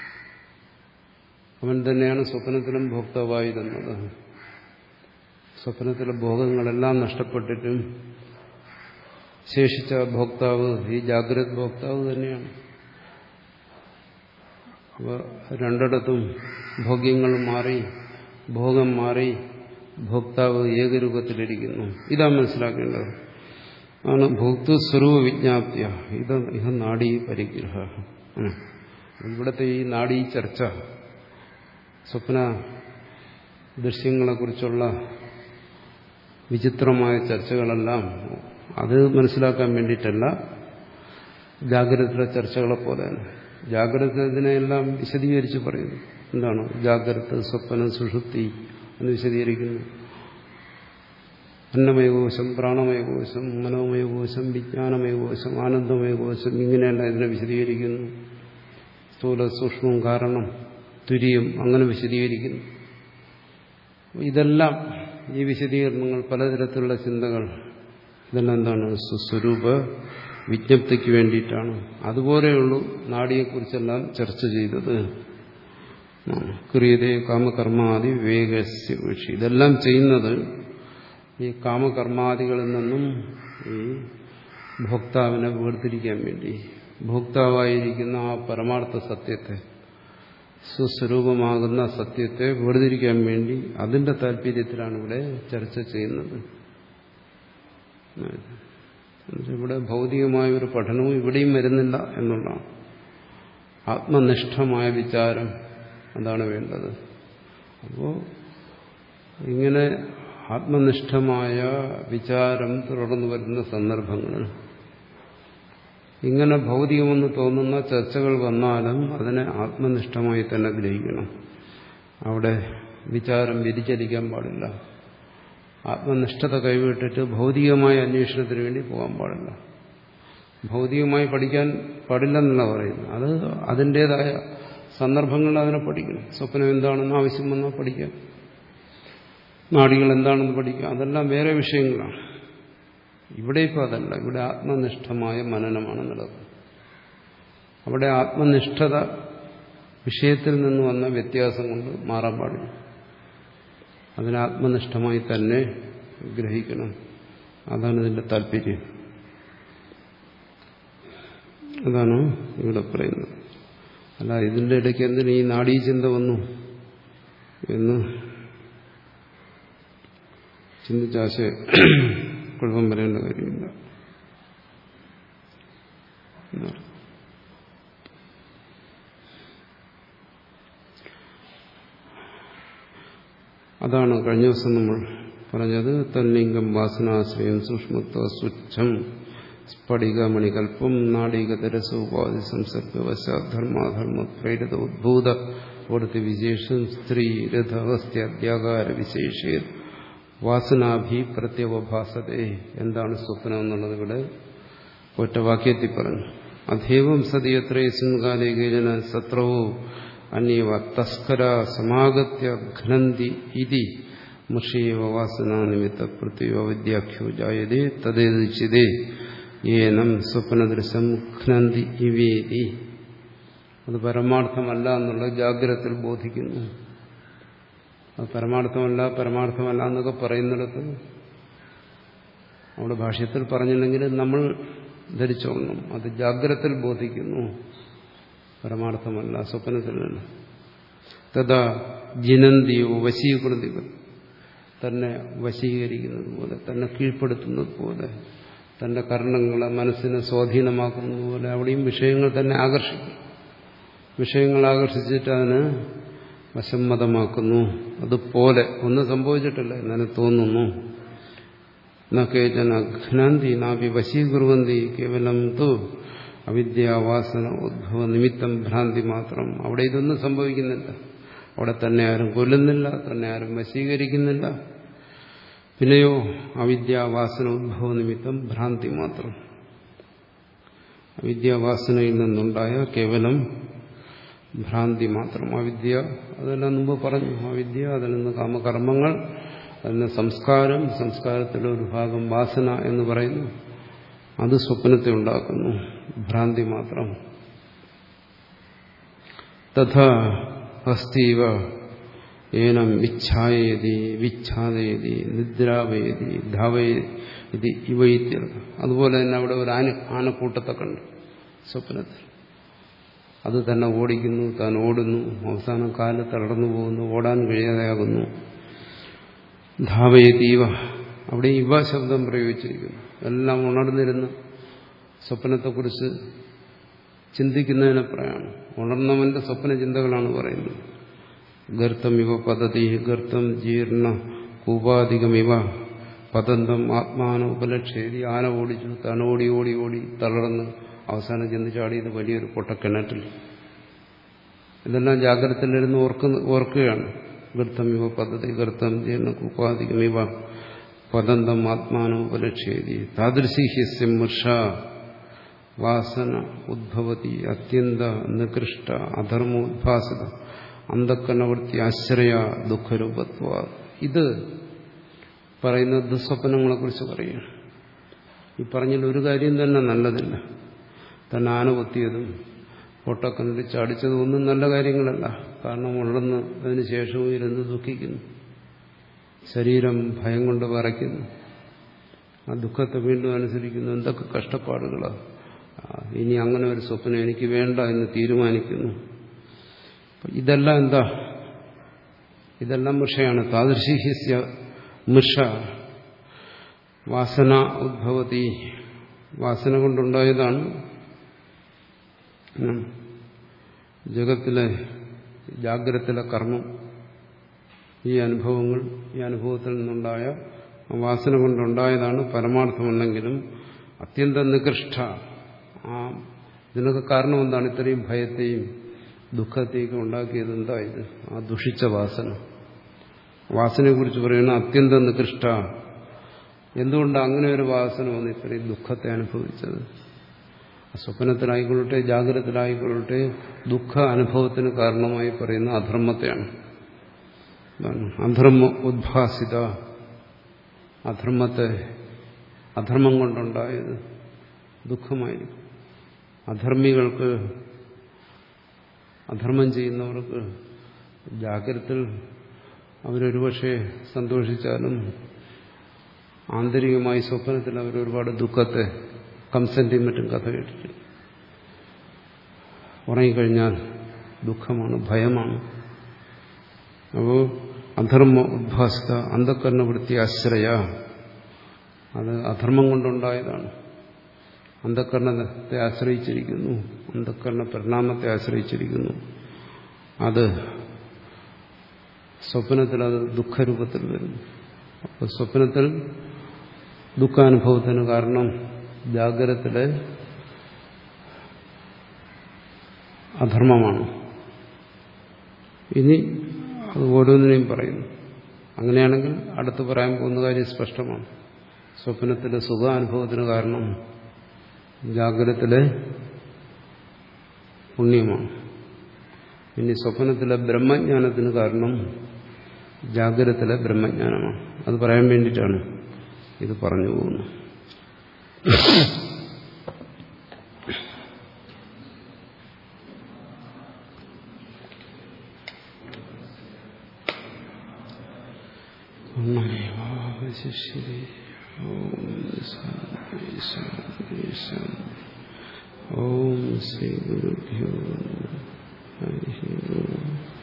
അവൻ തന്നെയാണ് സ്വപ്നത്തിലും ഭോക്താവായിരുന്നത്. സ്വപ്നത്തിലെ ഭോഗങ്ങളെല്ലാം നഷ്ടപ്പെട്ടിട്ടും ശേഷിച്ച ഭോക്താവ് ഈ ജാഗ്രത ഭോക്താവ് തന്നെയാണ്. അപ്പോൾ രണ്ടിടത്തും ഭോഗ്യങ്ങൾ മാറി, ഭോഗം മാറി, ഭോക്താവ് ഏകരൂപത്തിലിരിക്കുന്നു. ഇതാ മനസ്സിലാക്കേണ്ടത്. ആണ് ഭോക്തൃസ്വരൂപ വിജ്ഞാപ്തിയ ഇത് ഇഹ നാഡീ പരിഗ്രഹ. ഇവിടുത്തെ ഈ നാഡീ ചർച്ച സ്വപ്ന ദൃശ്യങ്ങളെക്കുറിച്ചുള്ള വിചിത്രമായ ചർച്ചകളെല്ലാം അത് മനസ്സിലാക്കാൻ വേണ്ടിയിട്ടല്ല, ജാഗ്രതയിലെ ചർച്ചകളെ പോലെ തന്നെ. ജാഗ്രത ഇതിനെല്ലാം വിശദീകരിച്ച് പറയുന്നു. എന്താണ് ജാഗ്രത, സ്വപ്നം, സുഷുപ്തി എന്ന് വിശദീകരിക്കുന്നു. അന്നമയകോശം, പ്രാണമയകോശം, മനോമയകോശം, വിജ്ഞാനമയകോശം, ആനന്ദമയകോശം, ഇങ്ങനെയല്ല ഇതിനെ വിശദീകരിക്കുന്നു. സ്ഥൂല സൂക്ഷ്മം, കാരണം, തുര്യം, അങ്ങനെ വിശദീകരിക്കുന്നു. ഇതെല്ലാം ഈ വിശദീകരണങ്ങൾ, പലതരത്തിലുള്ള ചിന്തകൾ, ഇതെല്ലാം എന്താണ്? സ്വസ്വരൂപ വിജ്ഞപ്തിക്ക് വേണ്ടിയിട്ടാണ്. അതുപോലെയുള്ളൂ നാഡിയെക്കുറിച്ചെല്ലാം ചർച്ച ചെയ്തത്. ക്രിയതേ കാമകർമാദി വിവേകസ്യ വിഷി. ഇതെല്ലാം ചെയ്യുന്നത് ഈ കാമകർമാദികളിൽ നിന്നും ഈ ഭോക്താവിനെ വേർതിരിക്കാൻ വേണ്ടി, ഭോക്താവായിരിക്കുന്ന ആ പരമാർത്ഥ സത്യത്തെ, സ്വസ്വരൂപമാകുന്ന സത്യത്തെ വേർതിരിക്കാൻ വേണ്ടി അതിന്റെ താല്പര്യത്തിലാണ് ഇവിടെ ചർച്ച ചെയ്യുന്നത്. ഇവിടെ ഭൗതികമായ ഒരു പഠനവും ഇവിടെയും വരുന്നില്ല എന്നുള്ളതാണ്. ആത്മനിഷ്ഠമായ വിചാരം അതാണ് വേണ്ടത്. അപ്പോൾ ഇങ്ങനെ ആത്മനിഷ്ഠമായ വിചാരം തുടർന്നു വരുന്ന സന്ദർഭങ്ങളിൽ ഇങ്ങനെ ഭൗതികമെന്ന് തോന്നുന്ന ചർച്ചകൾ വന്നാലും അതിനെ ആത്മനിഷ്ഠമായി തന്നെ ഗ്രഹിക്കണം. അവിടെ വിചാരം വ്യതിചലിക്കാൻ പാടില്ല. ആത്മനിഷ്ഠത കൈവിട്ടിട്ട് ഭൗതികമായ അന്വേഷണത്തിന് വേണ്ടി പോകാൻ പാടില്ല. ഭൗതികമായി പഠിക്കാൻ പാടില്ലെന്നല്ല പറയുന്നത്. അത് അതിൻ്റെതായ സന്ദർഭങ്ങളിൽ അതിനെ പഠിക്കണം. സ്വപ്നം എന്താണെന്ന് ആവശ്യം വന്നാൽ പഠിക്കാം, നാഡികൾ എന്താണെന്ന് പഠിക്കാം. അതെല്ലാം വേറെ വിഷയങ്ങളാണ്. ഇവിടെ ഇപ്പോൾ അതല്ല. ഇവിടെ ആത്മനിഷ്ഠമായ മനനമാണ് നടക്കുന്നത്. അവിടെ ആത്മനിഷ്ഠത വിഷയത്തിൽ നിന്ന് വന്ന വ്യത്യാസം കൊണ്ട് മാറാൻ പാടില്ല. അതിനെ ആത്മനിഷ്ഠമായി തന്നെ ഗ്രഹിക്കണം. അതാണ് ഇതിന്റെ താല്പര്യം. അതാണ് ഇവിടെ പറയുന്നത്. അല്ല ഇതിന്റെ ഇടയ്ക്ക് എന്തിന് ഈ നാഡീചിന്ത വന്നു എന്ന് ചിന്തിച്ചാശ കുഴപ്പം വരേണ്ട കാര്യമില്ല. അതാണ് കഴിഞ്ഞ ദിവസം നമ്മൾ പറഞ്ഞത്. തന്നിംഗം വാസനാശ്രയം സൂക്ഷ്മത്വ സ്വച്ഛം സ്ഫടികമണികൽപ്പം നാടീകതരസോപാധി സംസർഗവശാധർമാധർമ്മ പ്രേരിത ഉദ്ഭൂത ഓടത്തി വിശേഷം സ്ത്രീ രഥവസ്ത്യാകാര വിശേഷേ വാസനാഭി പ്രത്യവഭാസതേ. എന്താണ് സ്വപ്നം എന്നുള്ളത് ഇവിടെ ഒറ്റവാക്യത്തിൽ പറഞ്ഞു. അധേവം സതി എത്രയും കാലേ കേജന സത്രവോ അന്യവ തസ്കര സമാഗത്യ ഘ്നന്തി ഇതി മുഷീവ വാസനാ നിമിത്ത പ്രത്യവവിദ്യാഖ്യോ ജായതേ തദ്ദേതിച്ചിതേ ഏനം സ്വപ്നദൃശം ഘ്നന്തി ഇവേദി. അത് പരമാർത്ഥമല്ല എന്നുള്ള ജാഗ്രതയിൽ ബോധിക്കുന്നു. അത് പരമാർത്ഥമല്ല പരമാർത്ഥമല്ല എന്നൊക്കെ പറയുന്നിടത്ത് അവിടെ ഭാഷ്യത്തിൽ പറഞ്ഞില്ലെങ്കിൽ നമ്മൾ ധരിച്ചോളണം. അത് ജാഗ്രതയിൽ ബോധിക്കുന്നു, പരമാർത്ഥമല്ല, സ്വപ്നത്തിലല്ല. തഥാ ജിനന്തിയോ വശീകൃതികൾ, തന്നെ വശീകരിക്കുന്നത് പോലെ, തന്നെ കീഴ്പ്പെടുത്തുന്നത് പോലെ, തന്റെ കർണങ്ങളെ മനസ്സിനെ സ്വാധീനമാക്കുന്നത് പോലെ അവിടെയും വിഷയങ്ങൾ തന്നെ ആകർഷിക്കും. വിഷയങ്ങൾ ആകർഷിച്ചിട്ട് അതിന് വശമ്മതമാക്കുന്നു. അതുപോലെ ഒന്നും സംഭവിച്ചിട്ടില്ല എന്നതിന് തോന്നുന്നു. കേചന ഘ്നാന്തി നാപി വശീകുർവന്തി കേവലം തു അവിദ്യാവാസന ഉദ്ഭവ നിമിത്തം ഭ്രാന്തി മാത്രം. അവിടെ ഇതൊന്നും സംഭവിക്കുന്നില്ല. അവിടെ തന്നെ ആരും കൊല്ലുന്നില്ല, തന്നെ ആരും വശീകരിക്കുന്നില്ല. പിന്നെയോ അവിദ്യാവാസന ഉദ്ഭവ നിമിത്തം ഭ്രാന്തി മാത്രം. അവിദ്യാവാസനയിൽ നിന്നുണ്ടായ കേവലം ഭ്രാന്തി മാത്രം. അവിദ്യ അതെല്ലാം മുമ്പ് പറഞ്ഞു. അവിദ്യ, അതിൽ നിന്ന് കാമകർമ്മങ്ങൾ, അതിൽ നിന്ന് സംസ്കാരം, സംസ്കാരത്തിലെ ഒരു ഭാഗം വാസന എന്ന് പറയുന്നു. അത് സ്വപ്നത്തെ ഉണ്ടാക്കുന്നു, ഭ്രാന്തി മാത്രം. തഥാ ഹസ്തീവ ഏനം വിച്ഛായേതി വിച്ഛാദയതി നിദ്രാവയതി ധാവയതി ഇവയിത്യർത്ഥ. അതുപോലെ തന്നെ അവിടെ ഒരു ആന ആനക്കൂട്ടത്തെ കണ്ടു സ്വപ്നത്തിൽ. അത് തന്നെ ഓടിക്കുന്നു, താൻ ഓടുന്നു, അവസാനം കാല് തളർന്നു പോകുന്നു, ഓടാൻ കഴിയാതെയാകുന്നു. ധാവയതീവ, അവിടെ ഇവ ശബ്ദം പ്രയോഗിച്ചിരിക്കുന്നു. എല്ലാം ഉണർന്നിരുന്ന സ്വപ്നത്തെക്കുറിച്ച് ചിന്തിക്കുന്നതിനെ പറയാണ്. ഉണർന്നവന്റെ സ്വപ്ന ചിന്തകളാണ് പറയുന്നത്. ഗർത്തം ഇവ പതതി ഗർത്തം ജീർണ കൂപാധികമിവ പതന്തം ആത്മാനോപലക്ഷേതി. ആന ഓടിച്ചു, താൻ ഓടി ഓടി ഓടി തളർന്ന് അവസാനം ചെന്ന് ചാടിയത് വലിയൊരു പൊട്ടക്കിണറ്റിൽ. ഇതെല്ലാം ജാഗ്രതയിലിരുന്ന് ഓർക്കുന്ന ഓർക്കുകയാണ്. ഗർത്തം ഇവ പദ്ധതി ഗർത്തം ജീർണ കൂപാധികമിവ പതന്തം ആത്മാനോപലക്ഷേതി താദൃശീഹ്യസ്യ മൃഷ വാസന ഉദ്ഭവതി അത്യന്ത നികൃഷ്ട അധർമ്മോദ്ഭാസിത അന്ധക്കരണവൃത്തി ആശ്രയ ദുഃഖരൂപത്വ. ഇത് പറയുന്ന ദുസ്വപ്നങ്ങളെ കുറിച്ച് പറയുകയാണ്. ഈ പറഞ്ഞതിൽ ഒരു കാര്യം തന്നെ നല്ലതില്ല. തന്നെ ആന കൊത്തിയതും പൊട്ടക്കണ്ണിൽ ചാടിച്ചതും ഒന്നും നല്ല കാര്യങ്ങളല്ല. കാരണം ഉള്ളെന്ന് അതിന് ശേഷവും ഇരുന്ന് ദുഃഖിക്കുന്നു, ശരീരം ഭയം കൊണ്ട് വിറയ്ക്കുന്നു, ആ ദുഃഖത്തെ വീണ്ടും അനുസരിക്കുന്നു. എന്തൊക്കെ കഷ്ടപ്പാടുകളാണ്. ഇനി അങ്ങനെ ഒരു സ്വപ്നം എനിക്ക് വേണ്ട എന്ന് തീരുമാനിക്കുന്നു. ഇതെല്ലാം എന്താ? ഇതെല്ലാം മൃഷയാണ്. താദൃശിഹ്യ മൃഷ വാസന ഉദ്ഭവതി, വാസന കൊണ്ടുണ്ടായതാണ് ജഗത്തിലെ ജാഗ്രതത്തിലെ കർമ്മം. ഈ അനുഭവങ്ങൾ, ഈ അനുഭവത്തിൽ നിന്നുണ്ടായ വാസന കൊണ്ടുണ്ടായതാണ് പരമാർത്ഥമെന്നെങ്കിലും അത്യന്തം നികൃഷ്ട. ആ ഇതിനൊക്കെ കാരണം എന്താണ്? ഇത്രയും ഭയത്തെയും ദുഃഖത്തെയൊക്കെ ഉണ്ടാക്കിയത് എന്തായത്? ആ ദുഷിച്ച വാസന. വാസനയെക്കുറിച്ച് പറയുന്ന അത്യന്തം നികൃഷ്ട. എന്തുകൊണ്ടാണ് അങ്ങനെ ഒരു വാസന വന്ന് ഇത്രയും ദുഃഖത്തെ അനുഭവിച്ചത്? സ്വപ്നത്തിലായിക്കൊള്ളട്ടെ ജാഗ്രതത്തിലായിക്കൊള്ളട്ടെ ദുഃഖ അനുഭവത്തിന് കാരണമായി പറയുന്ന അധർമ്മത്തെയാണ്. അധർമ്മ ഉദ്ഭാസിത, അധർമ്മത്തെ അധർമ്മം കൊണ്ടുണ്ടായത് ദുഃഖമായിരിക്കും. അധർമ്മികൾക്ക്, അധർമ്മം ചെയ്യുന്നവർക്ക് ജാഗ്രതത്തിൽ അവരൊരുപക്ഷെ സന്തോഷിച്ചാലും ആന്തരികമായി സ്വപ്നത്തിൽ അവരൊരുപാട് ദുഃഖത്തെ, കംസന്റെയും മറ്റും കഥ കേട്ടിട്ടില്ല. ഉറങ്ങിക്കഴിഞ്ഞാൽ ദുഃഖമാണ്, ഭയമാണ്. അപ്പോൾ അധർമ്മ ഉദ്ഭാസിത അന്ധകരണവൃത്തി ആശ്രയ, അത് അധർമ്മം കൊണ്ടുണ്ടായതാണ്. അന്ധകരണത്തെ ആശ്രയിച്ചിരിക്കുന്നു, അന്ധകരണ പരിണാമത്തെ ആശ്രയിച്ചിരിക്കുന്നു. അത് സ്വപ്നത്തിൽ അത് ദുഃഖരൂപത്തിൽ വരുന്നു. അപ്പോൾ സ്വപ്നത്തിൽ ദുഃഖാനുഭവത്തിന് കാരണം ജാഗ്രതത്തിലെ അധർമ്മമാണ്. ഇനി അത് ഓരോന്നിനെയും പറയുന്നു. അങ്ങനെയാണെങ്കിൽ അടുത്ത് പറയാൻ പോകുന്ന കാര്യം സ്പഷ്ടമാണ്. സ്വപ്നത്തിലെ സുഖാനുഭവത്തിന് കാരണം ജാഗ്രതത്തിലെ പുണ്യമാണ്. ഇനി സ്വപ്നത്തിലെ ബ്രഹ്മജ്ഞാനത്തിന് കാരണം ജാഗ്രതത്തിലെ ബ്രഹ്മജ്ഞാനമാണ്. അത് പറയാൻ വേണ്ടിയിട്ടാണ് ഇത് പറഞ്ഞു പോകുന്നത്. ശിഷ്യേ ഓം ശ്രീ ഗുരുഭ്യോ നമഃ.